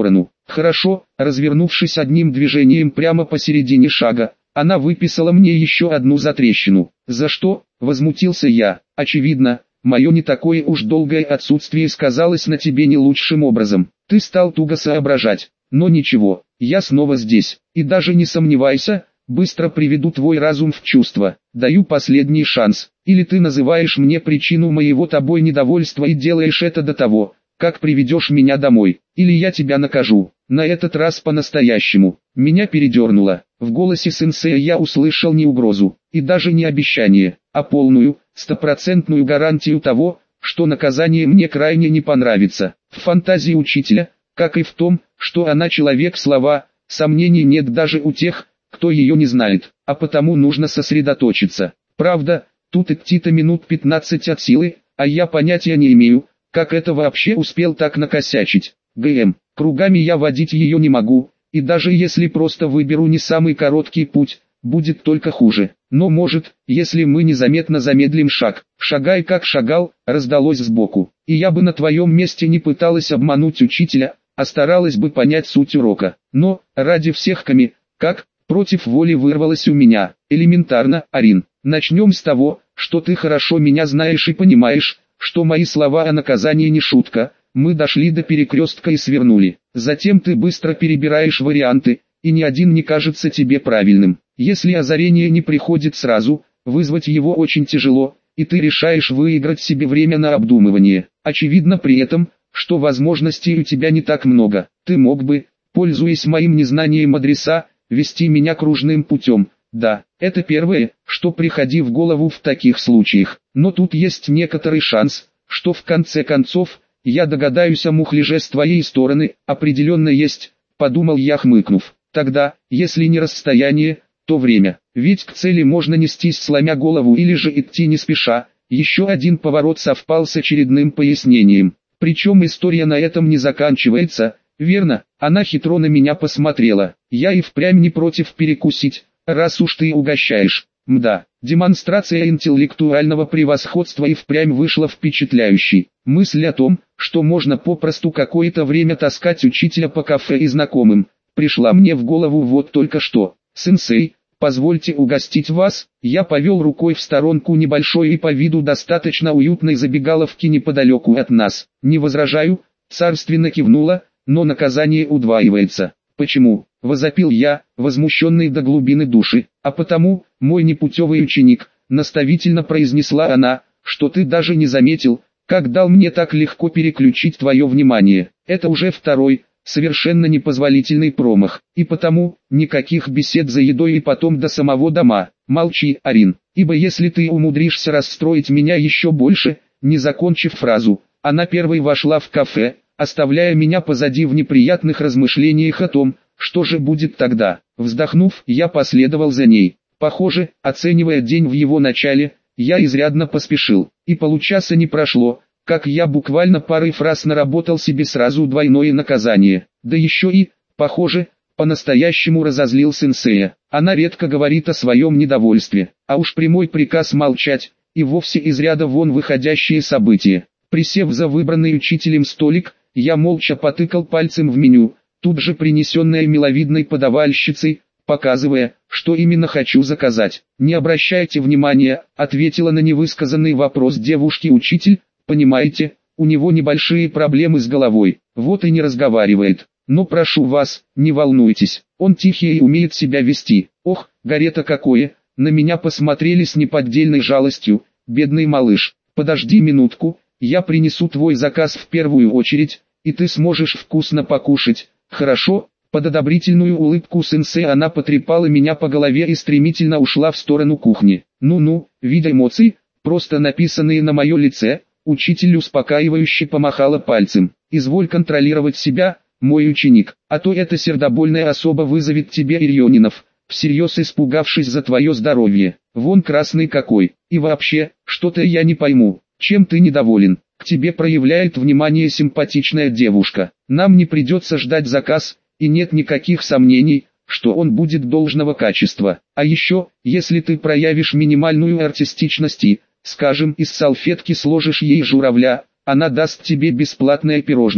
Хорошо, развернувшись одним движением прямо посередине шага, она выписала мне еще одну затрещину. «За что?» – возмутился я. «Очевидно, мое не такое уж долгое отсутствие сказалось на тебе не лучшим образом. Ты стал туго соображать. Но ничего, я снова здесь. И даже не сомневайся, быстро приведу твой разум в чувство. Даю последний шанс. Или ты называешь мне причину моего тобой недовольства и делаешь это до того, как приведешь меня домой. Или я тебя накажу. На этот раз по-настоящему». Меня передернуло. В голосе сенсея я услышал не угрозу, и даже не обещание, а полную, стопроцентную гарантию того, что наказание мне крайне не понравится. В фантазии учителя, как и в том, что она человек слова, сомнений нет даже у тех, кто ее не знает, а потому нужно сосредоточиться. Правда, тут идти-то минут 15 от силы, а я понятия не имею, как это вообще успел так накосячить. Кругами я водить ее не могу, и даже если просто выберу не самый короткий путь, будет только хуже. Но может, если мы незаметно замедлим шаг. «Шагай как шагал», раздалось сбоку. И я бы на твоем месте не пыталась обмануть учителя, а старалась бы понять суть урока. Но, ради всех как, против воли вырвалось у меня. Элементарно, Арин. Начнем с того, что ты хорошо меня знаешь и понимаешь, что мои слова о наказании не шутка. Мы дошли до перекрестка и свернули. Затем ты быстро перебираешь варианты, и ни один не кажется тебе правильным. Если озарение не приходит сразу, вызвать его очень тяжело, и ты решаешь выиграть себе время на обдумывание. Очевидно при этом, что возможностей у тебя не так много. Ты мог бы, пользуясь моим незнанием адреса, вести меня кружным путем. Да, это первое, что приходи в голову в таких случаях. Но тут есть некоторый шанс, что в конце концов, я догадаюсь о мухляже с твоей стороны. Определенно есть, подумал я, хмыкнув. Тогда, если не расстояние, то время. Ведь к цели можно нестись сломя голову или же идти не спеша. Еще один поворот совпал с очередным пояснением. Причем история на этом не заканчивается, верно? Она хитро на меня посмотрела. Я и впрямь не против перекусить, раз уж ты угощаешь. Мда, демонстрация интеллектуального превосходства и впрямь вышла впечатляющей. Мысль о том, что можно попросту какое-то время таскать учителя по кафе и знакомым, пришла мне в голову вот только что. «Сенсей, позвольте угостить вас». Я повел рукой в сторонку небольшой и по виду достаточно уютной забегаловки неподалеку от нас. «Не возражаю», царственно кивнула, «но наказание удваивается». «Почему?» – возопил я, возмущенный до глубины души. «А потому, мой непутевый ученик», – наставительно произнесла она, – «что ты даже не заметил, как дал мне так легко переключить твое внимание. Это уже второй, совершенно непозволительный промах. И потому, никаких бесед за едой и потом до самого дома. Молчи, Арин, ибо если ты умудришься расстроить меня еще больше», не закончив фразу, она первой вошла в кафе, оставляя меня позади в неприятных размышлениях о том, что же будет тогда. Вздохнув, я последовал за ней. Похоже, оценивая день в его начале, я изрядно поспешил, и получаса не прошло, как я буквально парой фраз наработал себе сразу двойное наказание. Да еще и, похоже, по-настоящему разозлил сенсея. Она редко говорит о своем недовольстве, а уж прямой приказ молчать, и вовсе из ряда вон выходящие события. Присев за выбранный учителем столик, я молча потыкал пальцем в меню, тут же принесенное миловидной подавальщицей, показывая, что именно хочу заказать. «Не обращайте внимания», — ответила на невысказанный вопрос девушки-учитель, «понимаете, у него небольшие проблемы с головой, вот и не разговаривает. Но прошу вас, не волнуйтесь, он тихий и умеет себя вести». Ох, горе-то какое, на меня посмотрели с неподдельной жалостью. «Бедный малыш, подожди минутку, я принесу твой заказ в первую очередь, и ты сможешь вкусно покушать, хорошо?» Под одобрительную улыбку сенсей она потрепала меня по голове и стремительно ушла в сторону кухни. «Ну-ну», видя эмоции, просто написанные на мое лице, учитель успокаивающе помахала пальцем. «Изволь контролировать себя, мой ученик, а то эта сердобольная особа вызовет тебе Ирионинов, всерьез испугавшись за твое здоровье. Вон красный какой. И вообще, что-то я не пойму, чем ты недоволен? К тебе проявляет внимание симпатичная девушка. Нам не придется ждать заказ, и нет никаких сомнений, что он будет должного качества. А еще, если ты проявишь минимальную артистичность и, скажем, из салфетки сложишь ей журавля, она даст тебе бесплатное пирожное».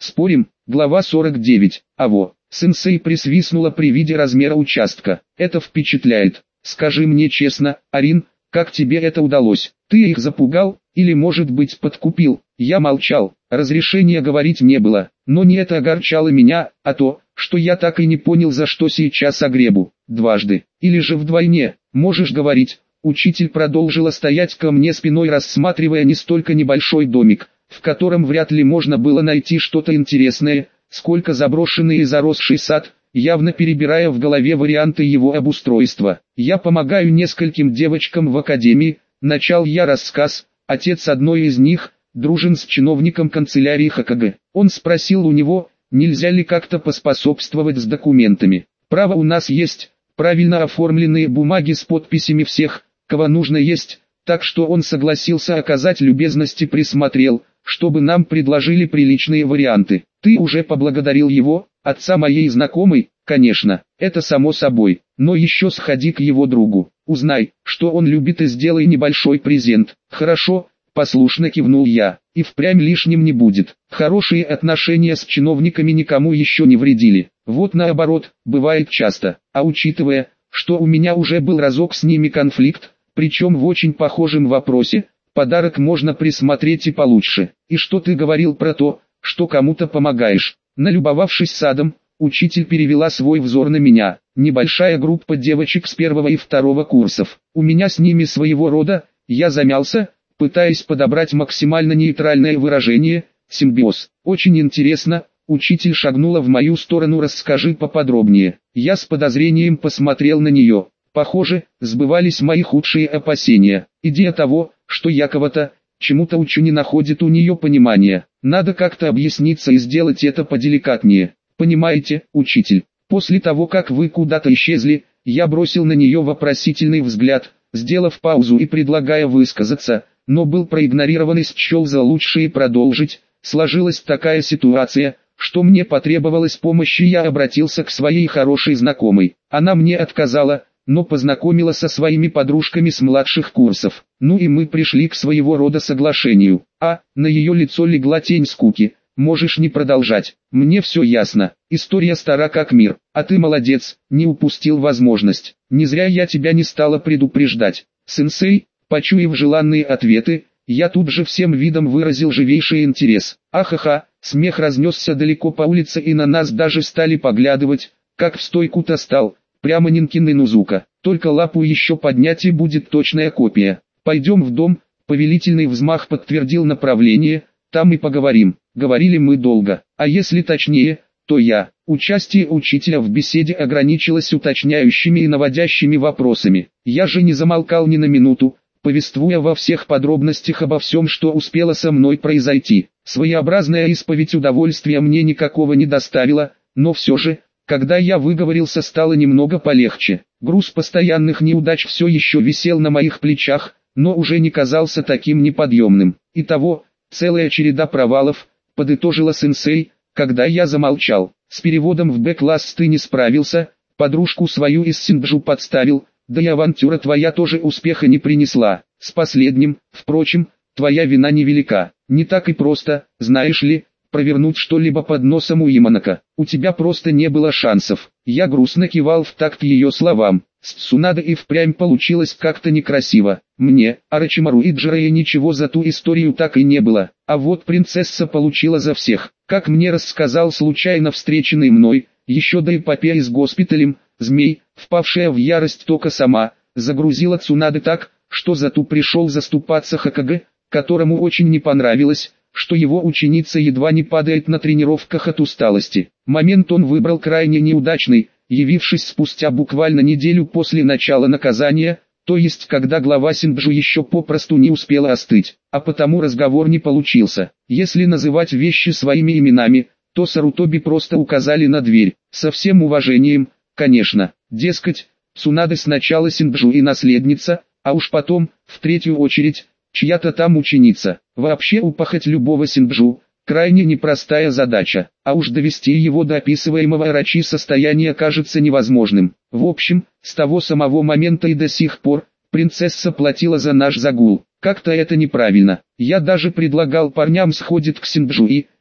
Спорим? Глава 49. Аво. Сенсей присвистнула при виде размера участка. Это впечатляет. Скажи мне честно, Арин, как тебе это удалось? Ты их запугал, или может быть подкупил? Я молчал, разрешения говорить не было, но не это огорчало меня, а то, что я так и не понял, за что сейчас огребу. Дважды, или же вдвойне, можешь говорить. Учитель продолжила стоять ко мне спиной, рассматривая не столько небольшой домик, в котором вряд ли можно было найти что-то интересное, сколько заброшенный и заросший сад, явно перебирая в голове варианты его обустройства. Я помогаю нескольким девочкам в академии, начал я рассказ. Отец одной из них дружен с чиновником канцелярии ХКГ. Он спросил у него, нельзя ли как-то поспособствовать с документами. Право у нас есть, правильно оформленные бумаги с подписями всех, кого нужно есть, так что он согласился оказать любезность и присмотрел, чтобы нам предложили приличные варианты. Ты уже поблагодарил его, отца моей знакомой? Конечно, это само собой, но еще сходи к его другу, узнай, что он любит, и сделай небольшой презент. Хорошо, послушно кивнул я, и впрямь лишним не будет. Хорошие отношения с чиновниками никому еще не вредили, вот наоборот, бывает часто, а учитывая, что у меня уже был разок с ними конфликт, причем в очень похожем вопросе, подарок можно присмотреть и получше. И что ты говорил про то, что кому-то помогаешь? Налюбовавшись садом, учитель перевела свой взор на меня. Небольшая группа девочек с первого и второго курсов. У меня с ними своего рода, я замялся, пытаясь подобрать максимально нейтральное выражение, симбиоз. Очень интересно, учитель шагнула в мою сторону, расскажи поподробнее. Я с подозрением посмотрел на нее. Похоже, сбывались мои худшие опасения. Идея того, что я кого-то, чему-то учу, не находит у нее понимания. Надо как-то объясниться и сделать это поделикатнее. Понимаете, учитель, после того как вы куда-то исчезли, я бросил на нее вопросительный взгляд, сделав паузу и предлагая высказаться, но был проигнорирован и счел за лучшее продолжить. Сложилась такая ситуация, что мне потребовалась помощь, и я обратился к своей хорошей знакомой. Она мне отказала, но познакомила со своими подружками с младших курсов. Ну и мы пришли к своего рода соглашению. На ее лицо легла тень скуки. Можешь не продолжать, мне все ясно. История стара как мир, а ты молодец, не упустил возможность. Не зря я тебя не стала предупреждать. Сенсей, почуяв желанные ответы, я тут же всем видом выразил живейший интерес. Ахаха, смех разнесся далеко по улице, и на нас даже стали поглядывать, как в стойку-то стал. Прямо Нинкин Инузука, только лапу еще поднять и будет точная копия. Пойдем в дом, повелительный взмах подтвердил направление, там и поговорим. Говорили мы долго, а если точнее, то участие учителя в беседе ограничилось уточняющими и наводящими вопросами. Я же не замолкал ни на минуту, повествуя во всех подробностях обо всем, что успело со мной произойти. Своеобразная исповедь удовольствия мне никакого не доставила, но все же, когда я выговорился, стало немного полегче. Груз постоянных неудач все еще висел на моих плечах, но уже не казался таким неподъемным. Итого, целая череда провалов, подытожила сенсей, когда я замолчал. С переводом в Б-класс ты не справился, подружку свою из Синджу подставил, да и авантюра твоя тоже успеха не принесла. С последним, впрочем, твоя вина невелика. Не так и просто, знаешь ли, провернуть что-либо под носом у Яманака. У тебя просто не было шансов. Я грустно кивал в такт ее словам. С Цунадо и впрямь получилось как-то некрасиво. Мне, Орочимару и Джирее ничего за ту историю так и не было. А вот принцесса получила за всех. Как мне рассказал случайно встреченный мной, еще до эпопеи с госпиталем, змей, впавшая в ярость тока сама, загрузила Цунадо так, что за ту пришел заступаться ХКГ, которому очень не понравилось, что его ученица едва не падает на тренировках от усталости. Момент он выбрал крайне неудачный, явившись спустя буквально неделю после начала наказания, то есть когда глава Синджу еще попросту не успела остыть, а потому разговор не получился. Если называть вещи своими именами, то Сарутоби просто указали на дверь, со всем уважением, конечно, дескать, Цунадо сначала Синджу и наследница, а уж потом, в третью очередь, чья-то там ученица. Вообще упахать любого Синджу – крайне непростая задача, а уж довести его до описываемого Орочи состояния кажется невозможным. В общем, с того самого момента и до сих пор, принцесса платила за наш загул. Как-то это неправильно. Я даже предлагал парням сходить к Синджу и,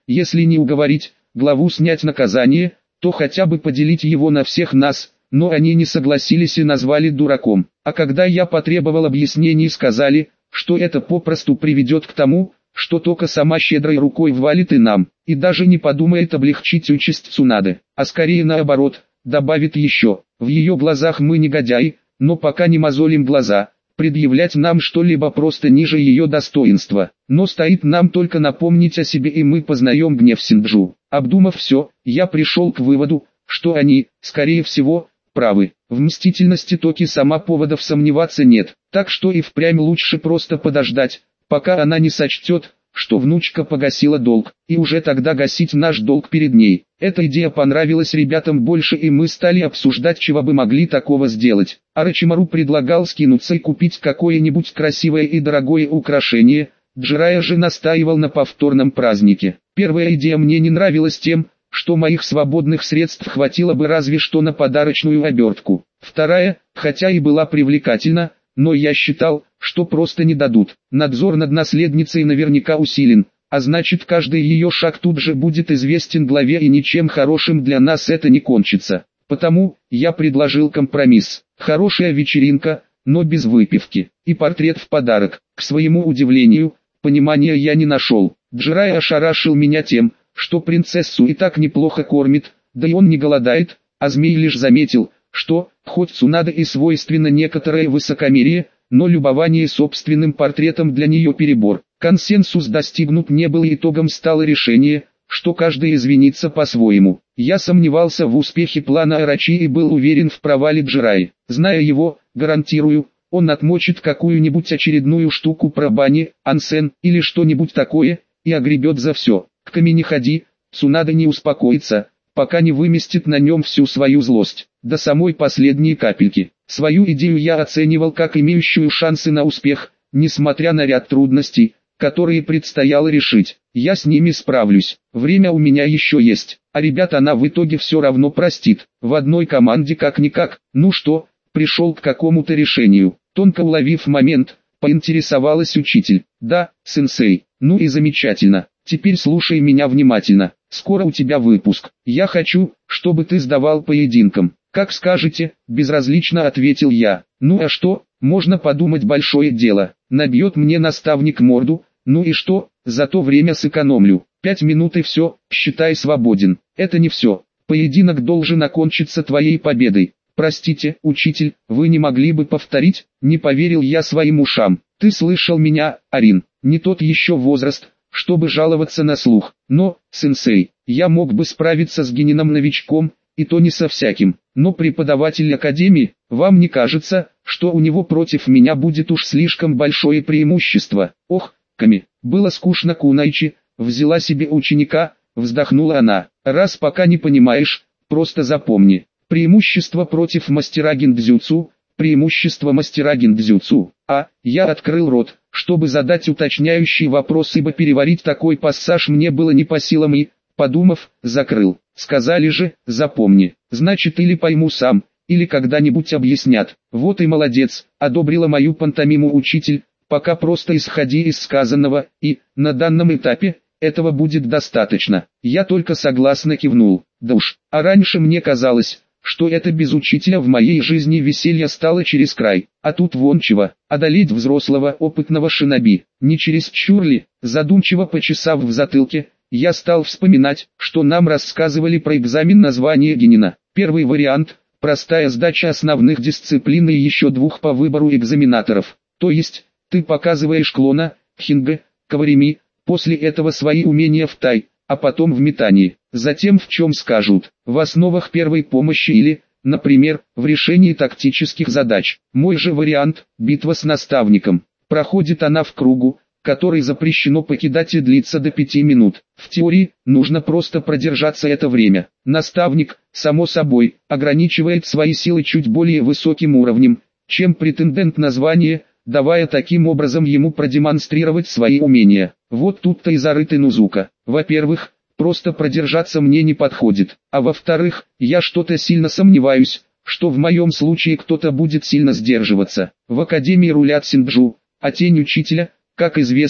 если не уговорить главу снять наказание, то хотя бы поделить его на всех нас, но они не согласились и назвали дураком. А когда я потребовал объяснений, сказали, что это попросту приведет к тому, что Тока сама щедрой рукой ввалит и нам, и даже не подумает облегчить участь Цунады, а скорее наоборот, добавит еще: в ее глазах мы негодяи, но пока не мозолим глаза, предъявлять нам что-либо просто ниже ее достоинства. Но стоит нам только напомнить о себе, и мы познаем гнев Синджу. Обдумав все, я пришел к выводу, что они, скорее всего, правы. В мстительности Токи сама поводов сомневаться нет, так что и впрямь лучше просто подождать, пока она не сочтет, что внучка погасила долг, и уже тогда гасить наш долг перед ней. Эта идея понравилась ребятам больше, и мы стали обсуждать, чего бы могли такого сделать. Орочимару предлагал скинуться и купить какое-нибудь красивое и дорогое украшение, Джирайя же настаивал на повторном празднике. Первая идея мне не нравилась тем, что моих свободных средств хватило бы разве что на подарочную обертку. Вторая, хотя и была привлекательна, но я считал, что просто не дадут. Надзор над наследницей наверняка усилен, а значит каждый ее шаг тут же будет известен главе, и ничем хорошим для нас это не кончится. Потому я предложил компромисс. Хорошая вечеринка, но без выпивки, и портрет в подарок. К своему удивлению, понимания я не нашел. Джирай ошарашил меня тем, что принцессу и так неплохо кормит, да и он не голодает, а змей лишь заметил, что, хоть Цунада и свойственно некоторое высокомерие, но любование собственным портретом для нее перебор. Консенсус достигнут не был, и итогом стало решение, что каждый извинится по-своему. Я сомневался в успехе плана Орочи и был уверен в провале Джираи. Зная его, гарантирую, он отмочит какую-нибудь очередную штуку про бани, ансен или что-нибудь такое, и огребет за все. К Ками не ходи, Цунада не успокоится, пока не выместит на нем всю свою злость, до самой последней капельки. Свою идею я оценивал как имеющую шансы на успех, несмотря на ряд трудностей, которые предстояло решить. Я с ними справлюсь, время у меня еще есть, а ребят она в итоге все равно простит. В одной команде как-никак. Ну что, пришел к какому-то решению? Тонко уловив момент, поинтересовалась учитель. Да, сенсей. Ну и замечательно. Теперь слушай меня внимательно. Скоро у тебя выпуск. Я хочу, чтобы ты сдавал поединкам. Как скажете, безразлично ответил я. Ну а что, можно подумать, большое дело. Набьет мне наставник морду, ну и что, за то время сэкономлю. 5 минут и все, считай свободен. Это не все. Поединок должен окончиться твоей победой. Простите, учитель, вы не могли бы повторить? Не поверил я своим ушам. Ты слышал меня, Арин, не тот еще возраст, чтобы жаловаться на слух. Но, сенсей, я мог бы справиться с Генином-новичком, и то не со всяким. Но преподаватель академии, вам не кажется, что у него против меня будет уж слишком большое преимущество? Ох, Ками, было скучно Кунайчи, взяла себе ученика, вздохнула она. Раз пока не понимаешь, просто запомни. Преимущество против мастера гиндзюцу, преимущество мастера гиндзюцу. Я открыл рот, чтобы задать уточняющий вопрос, ибо переварить такой пассаж мне было не по силам, и, подумав, закрыл. Сказали же, запомни, значит или пойму сам, или когда-нибудь объяснят. Вот и молодец, одобрила мою пантомиму учитель, пока просто исходи из сказанного, и, на данном этапе, этого будет достаточно. Я только согласно кивнул. Да уж, а раньше мне казалось, что это без учителя в моей жизни веселье стало через край. А тут вон чего, одолеть взрослого опытного шиноби. Не чересчур ли? Задумчиво почесав в затылке, я стал вспоминать, что нам рассказывали про экзамен на звание генина. Первый вариант – простая сдача основных дисциплин и еще 2 по выбору экзаменаторов. То есть, ты показываешь клона, хинга, каварими, после этого свои умения в тай, а потом в метании. Затем в чем скажут, в основах первой помощи или, например, в решении тактических задач. Мой же вариант – битва с наставником. Проходит она в кругу, который запрещено покидать, и длится до 5 минут. В теории, нужно просто продержаться это время. Наставник, само собой, ограничивает свои силы чуть более высоким уровнем, чем претендент на звание, давая таким образом ему продемонстрировать свои умения. Вот тут-то и зарыт Инузука. Во-первых, просто продержаться мне не подходит, а во-вторых, я что-то сильно сомневаюсь, что в моем случае кто-то будет сильно сдерживаться. В академии рулят Синджу, а тень учителя, как известно,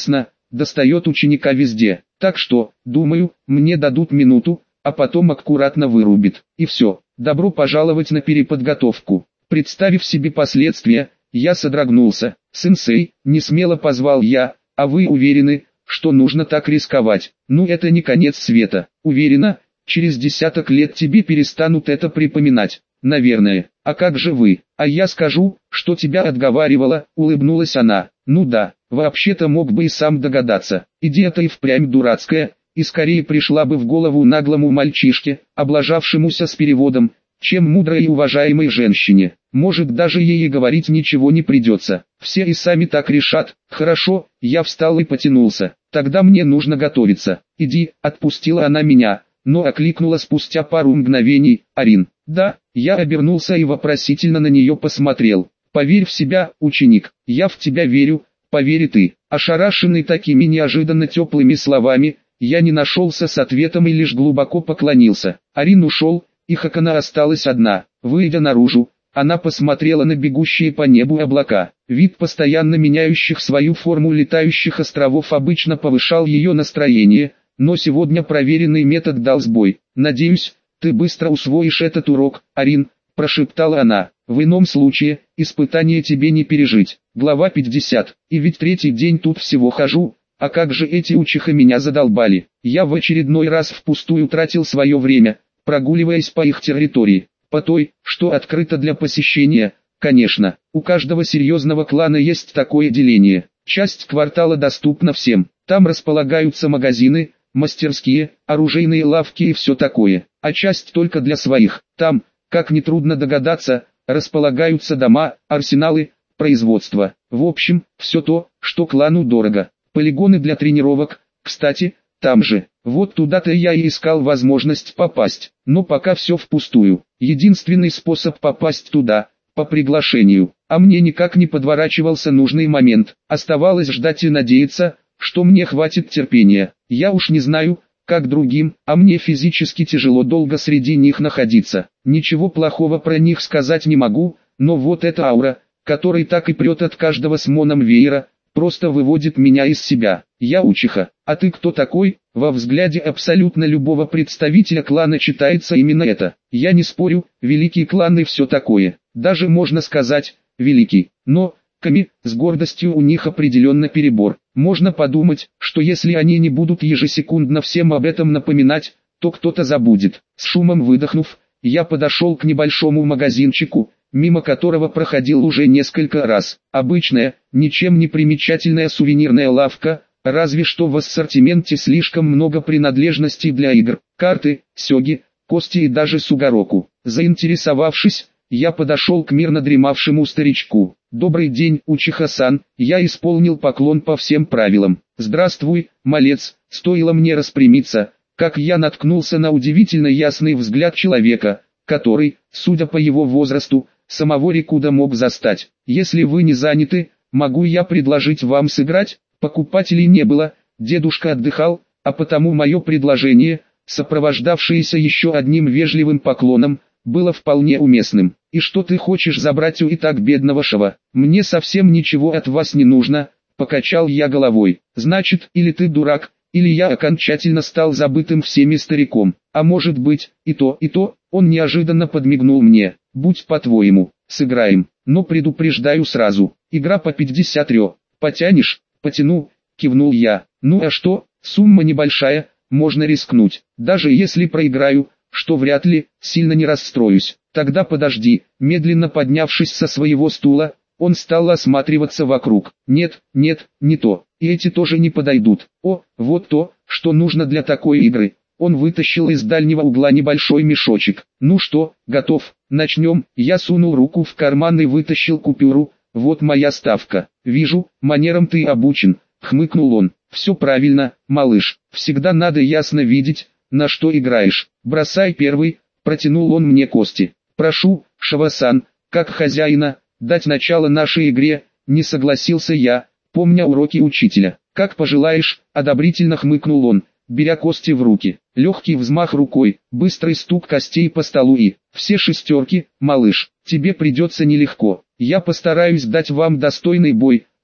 достает ученика везде. Так что, думаю, мне дадут минуту, а потом аккуратно вырубит. И все, добро пожаловать на переподготовку. Представив себе последствия, я содрогнулся. «Сенсей», несмело позвал я, «а вы уверены, что нужно так рисковать?» «Ну это не конец света. Уверена, через десяток лет тебе перестанут это припоминать. Наверное. А как же вы?» «А я скажу, что тебя отговаривала», улыбнулась она. «Ну да, вообще-то мог бы и сам догадаться. Идея-то и впрямь дурацкая, и скорее пришла бы в голову наглому мальчишке, облажавшемуся с переводом, чем мудрой и уважаемой женщине. Может, даже ей и говорить ничего не придется. Все и сами так решат». «Хорошо», я встал и потянулся. «Тогда мне нужно готовиться». «Иди», отпустила она меня, но окликнула спустя пару мгновений: «Арин». «Да», я обернулся и вопросительно на нее посмотрел. «Поверь в себя, ученик, я в тебя верю, поверь и ты». Ошарашенный такими неожиданно теплыми словами, я не нашелся с ответом и лишь глубоко поклонился. Арин ушел, и Хакана осталась одна. Выйдя наружу, она посмотрела на бегущие по небу облака. Вид постоянно меняющих свою форму летающих островов обычно повышал ее настроение, но сегодня проверенный метод дал сбой. «Надеюсь, ты быстро усвоишь этот урок, Арин», прошептала она. «В ином случае, испытание тебе не пережить». Глава 50. «И ведь третий день тут всего хожу, а как же эти учиха меня задолбали. Я в очередной раз впустую тратил свое время, прогуливаясь по их территории. По той, что открыто для посещения, конечно. У каждого серьезного клана есть такое деление. Часть квартала доступна всем. Там располагаются магазины, мастерские, оружейные лавки и все такое. А часть только для своих. Там, как нетрудно догадаться, располагаются дома, арсеналы, производства. В общем, все то, что клану дорого. Полигоны для тренировок, кстати, там же. Вот туда-то я и искал возможность попасть. Но пока все впустую. Единственный способ попасть туда – по приглашению. А мне никак не подворачивался нужный момент. Оставалось ждать и надеяться, что мне хватит терпения. Я уж не знаю, как другим, а мне физически тяжело долго среди них находиться. Ничего плохого про них сказать не могу, но вот эта аура, которой так и прет от каждого с моном веера, просто выводит меня из себя. Я учиха. А ты кто такой? Во взгляде абсолютно любого представителя клана читается именно это. Я не спорю, великий клан и все такое. Даже можно сказать, великий. Но, Ками, с гордостью у них определенно перебор. Можно подумать, что если они не будут ежесекундно всем об этом напоминать, то кто-то забудет. С шумом выдохнув, я подошел к небольшому магазинчику, мимо которого проходил уже несколько раз. Обычная, ничем не примечательная сувенирная лавка, разве что в ассортименте слишком много принадлежностей для игр, карты, сёги, кости и даже сугароку. Заинтересовавшись, я подошел к мирно дремавшему старичку. «Добрый день, учиха-сан», я исполнил поклон по всем правилам. «Здравствуй, малец», стоило мне распрямиться, как я наткнулся на удивительно ясный взгляд человека, который, судя по его возрасту, самого Рикуда мог застать. «Если вы не заняты, могу я предложить вам сыграть?» Покупателей не было, дедушка отдыхал, а потому мое предложение, сопровождавшееся еще одним вежливым поклоном, было вполне уместным. «И что ты хочешь забрать у и так бедного шава? Мне совсем ничего от вас не нужно», покачал я головой. «Значит, или ты дурак, или я окончательно стал забытым всеми стариком. А может быть, и то, и то». Он неожиданно подмигнул мне. «Будь по-твоему, сыграем, но предупреждаю сразу, игра по 50 рё. Потянешь?» «Потяну», кивнул я. «Ну а что, сумма небольшая, можно рискнуть. Даже если проиграю, что вряд ли, сильно не расстроюсь. Тогда подожди». Медленно поднявшись со своего стула, он стал осматриваться вокруг. «Нет, нет, не то. И эти тоже не подойдут. О, вот то, что нужно для такой игры». Он вытащил из дальнего угла небольшой мешочек. «Ну что, готов? Начнем». Я сунул руку в карман и вытащил купюру. «Вот моя ставка». «Вижу, манерам ты обучен», хмыкнул он. «Все правильно, малыш. Всегда надо ясно видеть, на что играешь. Бросай первый», протянул он мне кости. «Прошу, Шава-сан, как хозяина, дать начало нашей игре», не согласился я, помня уроки учителя. «Как пожелаешь», одобрительно хмыкнул он, беря кости в руки. Легкий взмах рукой, быстрый стук костей по столу и «все шестерки, малыш, тебе придется нелегко. Я постараюсь дать вам достойный бой,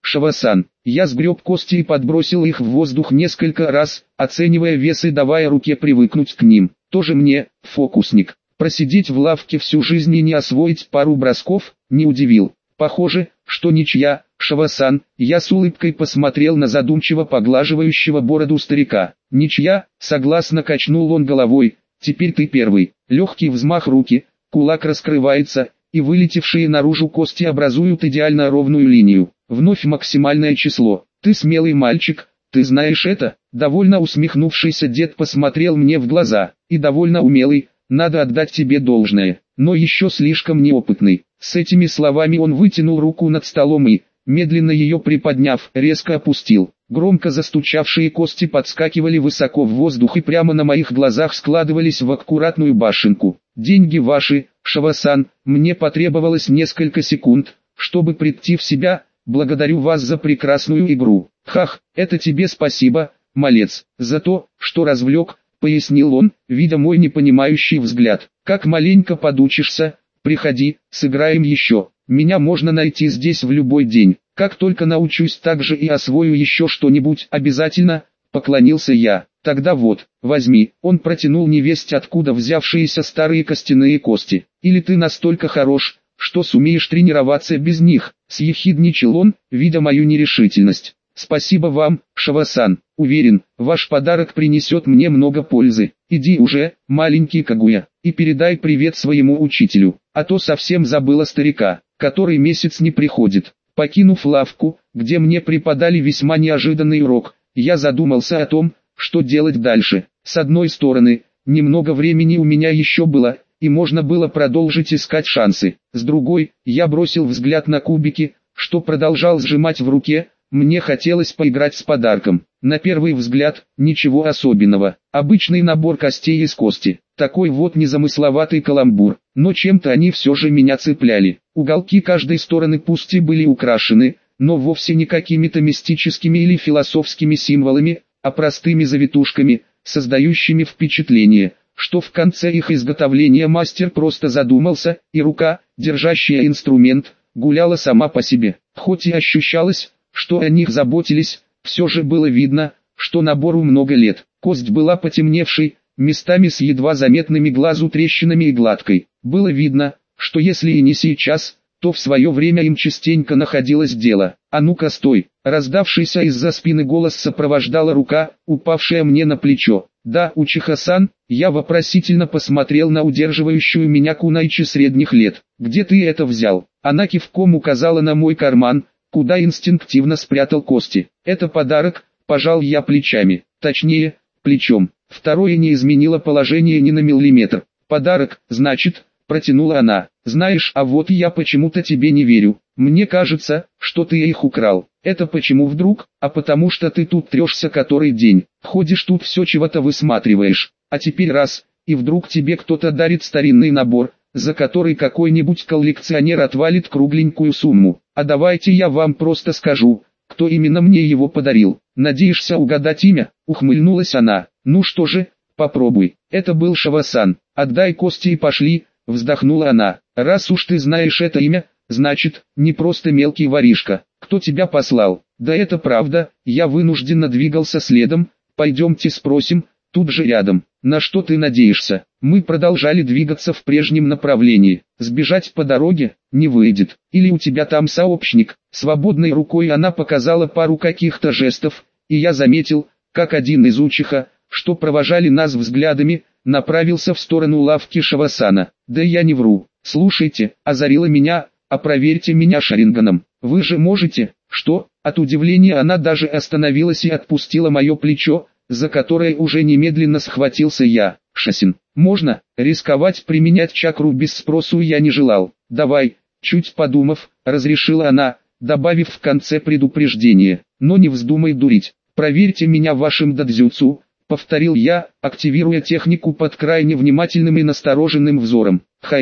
Шавасан. Я сгреб кости и подбросил их в воздух несколько раз, оценивая вес и давая руке привыкнуть к ним. Тоже мне, фокусник. Просидеть в лавке всю жизнь и не освоить пару бросков, не удивил. Похоже, что ничья, Шавасан. Я с улыбкой посмотрел на задумчиво поглаживающего бороду старика. Ничья, согласно качнул он головой. Теперь ты первый. Легкий взмах руки, кулак раскрывается, и вылетевшие наружу кости образуют идеально ровную линию. Вновь максимальное число. Ты смелый мальчик, ты знаешь это? Довольно усмехнувшийся дед посмотрел мне в глаза. И довольно умелый, надо отдать тебе должное, но еще слишком неопытный. С этими словами он вытянул руку над столом и, медленно ее приподняв, резко опустил. Громко застучавшие кости подскакивали высоко в воздух и прямо на моих глазах складывались в аккуратную башенку. Деньги ваши, Шавасан, мне потребовалось несколько секунд, чтобы прийти в себя. Благодарю вас за прекрасную игру. Хах, это тебе спасибо, малец, за то, что развлек, пояснил он, видя мой непонимающий взгляд. Как маленько подучишься, приходи, сыграем еще. Меня можно найти здесь в любой день. Как только научусь, так же и освою еще что-нибудь обязательно, поклонился я. Тогда вот, возьми. Он протянул невесть откуда взявшиеся старые костяные кости. Или ты настолько хорош, что сумеешь тренироваться без них, съехидничал он, видя мою нерешительность. Спасибо вам, Шавасан, уверен, ваш подарок принесет мне много пользы. Иди уже, маленький Кагуя, и передай привет своему учителю, а то совсем забыла старика, который месяц не приходит. Покинув лавку, где мне преподали весьма неожиданный урок, я задумался о том, что делать дальше. С одной стороны, немного времени у меня еще было, и можно было продолжить искать шансы. С другой, я бросил взгляд на кубики, что продолжал сжимать в руке. Мне хотелось поиграть с подарком. На первый взгляд, ничего особенного. Обычный набор костей из кости. Такой вот незамысловатый каламбур. Но чем-то они все же меня цепляли. Уголки каждой стороны пусть и были украшены, но вовсе не какими-то мистическими или философскими символами, а простыми завитушками, создающими впечатление, что в конце их изготовления мастер просто задумался, и рука, держащая инструмент, гуляла сама по себе. Хоть и ощущалось, что о них заботились, все же было видно, что набору много лет. Кость была потемневшей, местами с едва заметными глазу трещинами и гладкой. Было видно, что если и не сейчас, то в свое время им частенько находилось дело. «А ну-ка стой!» Раздавшийся из-за спины голос сопровождала рука, упавшая мне на плечо. «Да, Учиха-сан», я вопросительно посмотрел на удерживающую меня кунайчи средних лет. «Где ты это взял?» Она кивком указала на мой карман, куда инстинктивно спрятал кости. «Это подарок», пожал я плечами. Точнее, плечом. Второе не изменило положение ни на миллиметр. «Подарок, значит», протянула она. «Знаешь, а вот я почему-то тебе не верю. Мне кажется, что ты их украл. Это почему вдруг? А потому что ты тут трешься который день. Ходишь тут все чего-то высматриваешь. А теперь раз, и вдруг тебе кто-то дарит старинный набор, за который какой-нибудь коллекционер отвалит кругленькую сумму. А давайте я вам просто скажу, кто именно мне его подарил. Надеешься угадать имя?» Ухмыльнулась она. «Ну что же, попробуй. Это был Шавасан. Отдай кости и пошли», вздохнула она. «Раз уж ты знаешь это имя, значит, не просто мелкий воришка. Кто тебя послал?» «Да это правда, я вынужденно двигался следом. Пойдемте спросим, тут же рядом». «На что ты надеешься?» Мы продолжали двигаться в прежнем направлении. Сбежать по дороге не выйдет. Или у тебя там сообщник? Свободной рукой она показала пару каких-то жестов, и я заметил, как один из учиха, что провожали нас взглядами, направился в сторону лавки Шавасана. «Да я не вру. Слушайте», озарила меня, «а проверьте меня Шаринганом. Вы же можете?» «Что?» От удивления она даже остановилась и отпустила мое плечо, за которое уже немедленно схватился я. «Шасин, можно?» Рисковать применять чакру без спросу я не желал. «Давай», чуть подумав, разрешила она, добавив в конце предупреждение. «Но не вздумай дурить. Проверьте меня вашим дадзюцу», повторил я, активируя технику под крайне внимательным и настороженным взором.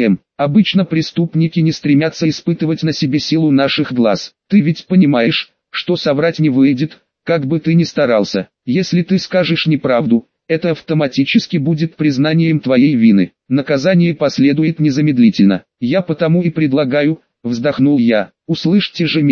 Обычно преступники не стремятся испытывать на себе силу наших глаз. Ты ведь понимаешь, что соврать не выйдет, как бы ты ни старался. Если ты скажешь неправду, это автоматически будет признанием твоей вины. Наказание последует незамедлительно. Я потому и предлагаю, вздохнул я. Услышьте же меня.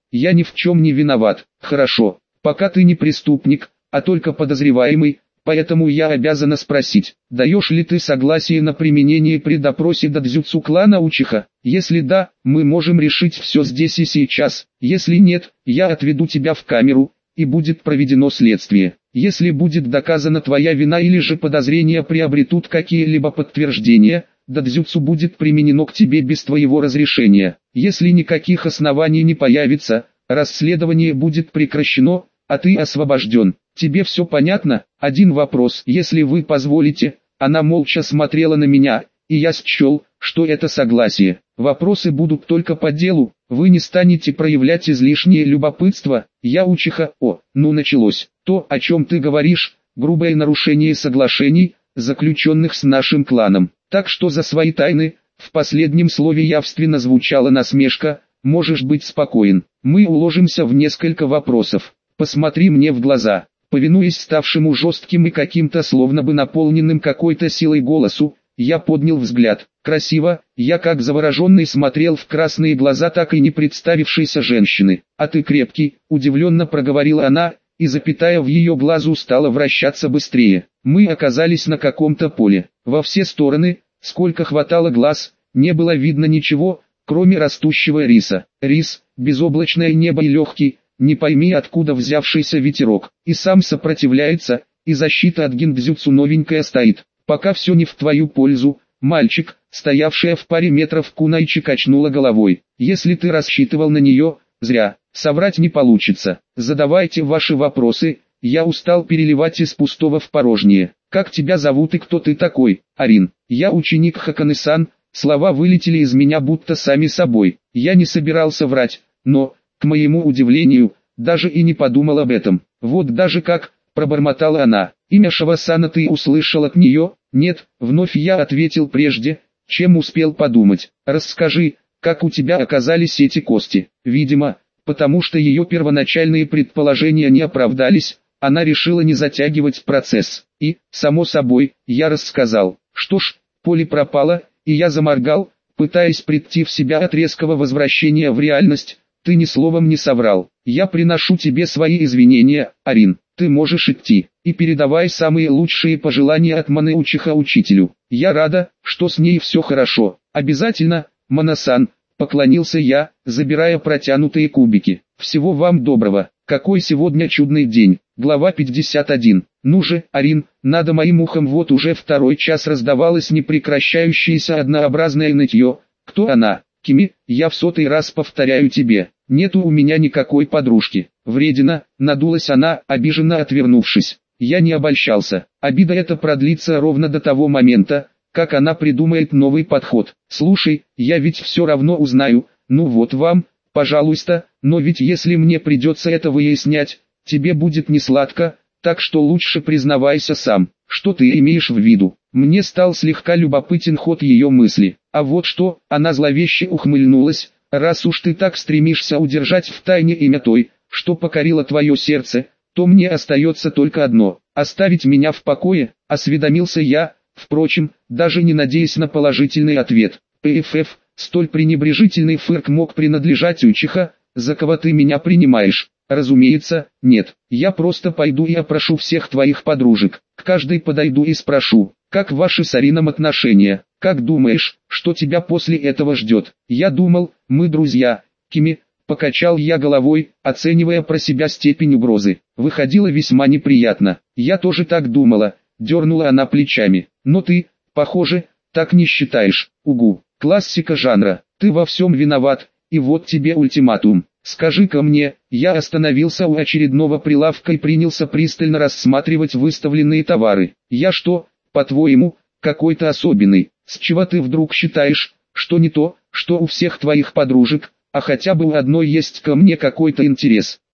Я ни в чем не виноват. Хорошо, пока ты не преступник, а только подозреваемый, поэтому я обязана спросить, даешь ли ты согласие на применение при допросе додзюцу клана Учиха? Если да, мы можем решить все здесь и сейчас. Если нет, я отведу тебя в камеру, и будет проведено следствие. Если будет доказана твоя вина или же подозрения приобретут какие-либо подтверждения, додзюцу будет применено к тебе без твоего разрешения. Если никаких оснований не появится, расследование будет прекращено, а ты освобожден. Тебе все понятно? Один вопрос. Если вы позволите, она молча смотрела на меня, и я счел, что это согласие. Вопросы будут только по делу, вы не станете проявлять излишнее любопытство. Я Учиха. Ну началось. То, о чем ты говоришь, грубое нарушение соглашений, заключенных с нашим кланом. Так что за свои тайны, в последнем слове явственно звучала насмешка, можешь быть спокоен. Мы уложимся в несколько вопросов. Посмотри мне в глаза. Повинуясь ставшему жестким и каким-то словно бы наполненным какой-то силой голосу, я поднял взгляд. Красиво, я как завороженный смотрел в красные глаза так и не представившейся женщины. А ты крепкий, удивленно проговорила она, и запятая в ее глазу стала вращаться быстрее. Мы оказались на каком-то поле. Во все стороны, сколько хватало глаз, не было видно ничего, кроме растущего риса. Рис, безоблачное небо и легкий, не пойми откуда взявшийся ветерок, и сам сопротивляется, и защита от гиндзюцу новенькая стоит. Пока все не в твою пользу, мальчик, стоявшая в паре метров Кунайчи качнула головой. Если ты рассчитывал на нее, зря, соврать не получится. Задавайте ваши вопросы, я устал переливать из пустого в порожнее. Как тебя зовут и кто ты такой? Арин. Я ученик Хаканы-сан, слова вылетели из меня будто сами собой. Я не собирался врать, но, к моему удивлению, даже и не подумал об этом. Вот даже как, пробормотала она. Имя Шавасана ты услышал от нее? Нет, вновь я ответил прежде, чем успел подумать. Расскажи, как у тебя оказались эти кости? Видимо, потому что ее первоначальные предположения не оправдались, она решила не затягивать процесс. И, само собой, я рассказал. Что ж, поле пропало, и я заморгал, пытаясь прийти в себя от резкого возвращения в реальность. Ты ни словом не соврал. Я приношу тебе свои извинения, Арин. Ты можешь идти, и передавай самые лучшие пожелания от Маны Учиха учителю. Я рада, что с ней все хорошо. Обязательно, Мана-сан, поклонился я, забирая протянутые кубики. Всего вам доброго. Какой сегодня чудный день. Глава 51. Ну же, Арин, над моим ухом вот уже второй час раздавалось непрекращающееся однообразное нытье. Кто она? Кими, я в 100-й раз повторяю тебе. Нету у меня никакой подружки. Вредина, надулась она, обиженно отвернувшись. Я не обольщался. Обида эта продлится ровно до того момента, как она придумает новый подход. Слушай, я ведь все равно узнаю, ну вот вам, пожалуйста, но ведь если мне придется это выяснять, тебе будет не сладко, так что лучше признавайся сам, что ты имеешь в виду. Мне стал слегка любопытен ход ее мысли. А вот что, она зловеще ухмыльнулась, раз уж ты так стремишься удержать в тайне имя той, что покорило твое сердце, то мне остается только одно – оставить меня в покое, осведомился я, впрочем, даже не надеясь на положительный ответ. ПФФ, столь пренебрежительный фырк мог принадлежать Учиха, за кого ты меня принимаешь? Разумеется, нет, я просто пойду и опрошу всех твоих подружек, к каждой подойду и спрошу, как ваши с Арином отношения, как думаешь, что тебя после этого ждет? Я думал, мы друзья, Кими. Покачал я головой, оценивая про себя степень угрозы. Выходило весьма неприятно. Я тоже так думала, дернула она плечами. Но ты, похоже, так не считаешь. Угу, классика жанра. Ты во всем виноват, и вот тебе ультиматум. Скажи-ка мне, я остановился у очередного прилавка и принялся пристально рассматривать выставленные товары. Я что, по-твоему, какой-то особенный? С чего ты вдруг считаешь, что не то, что у всех твоих подружек? А хотя бы у одной есть ко мне какой-то интерес.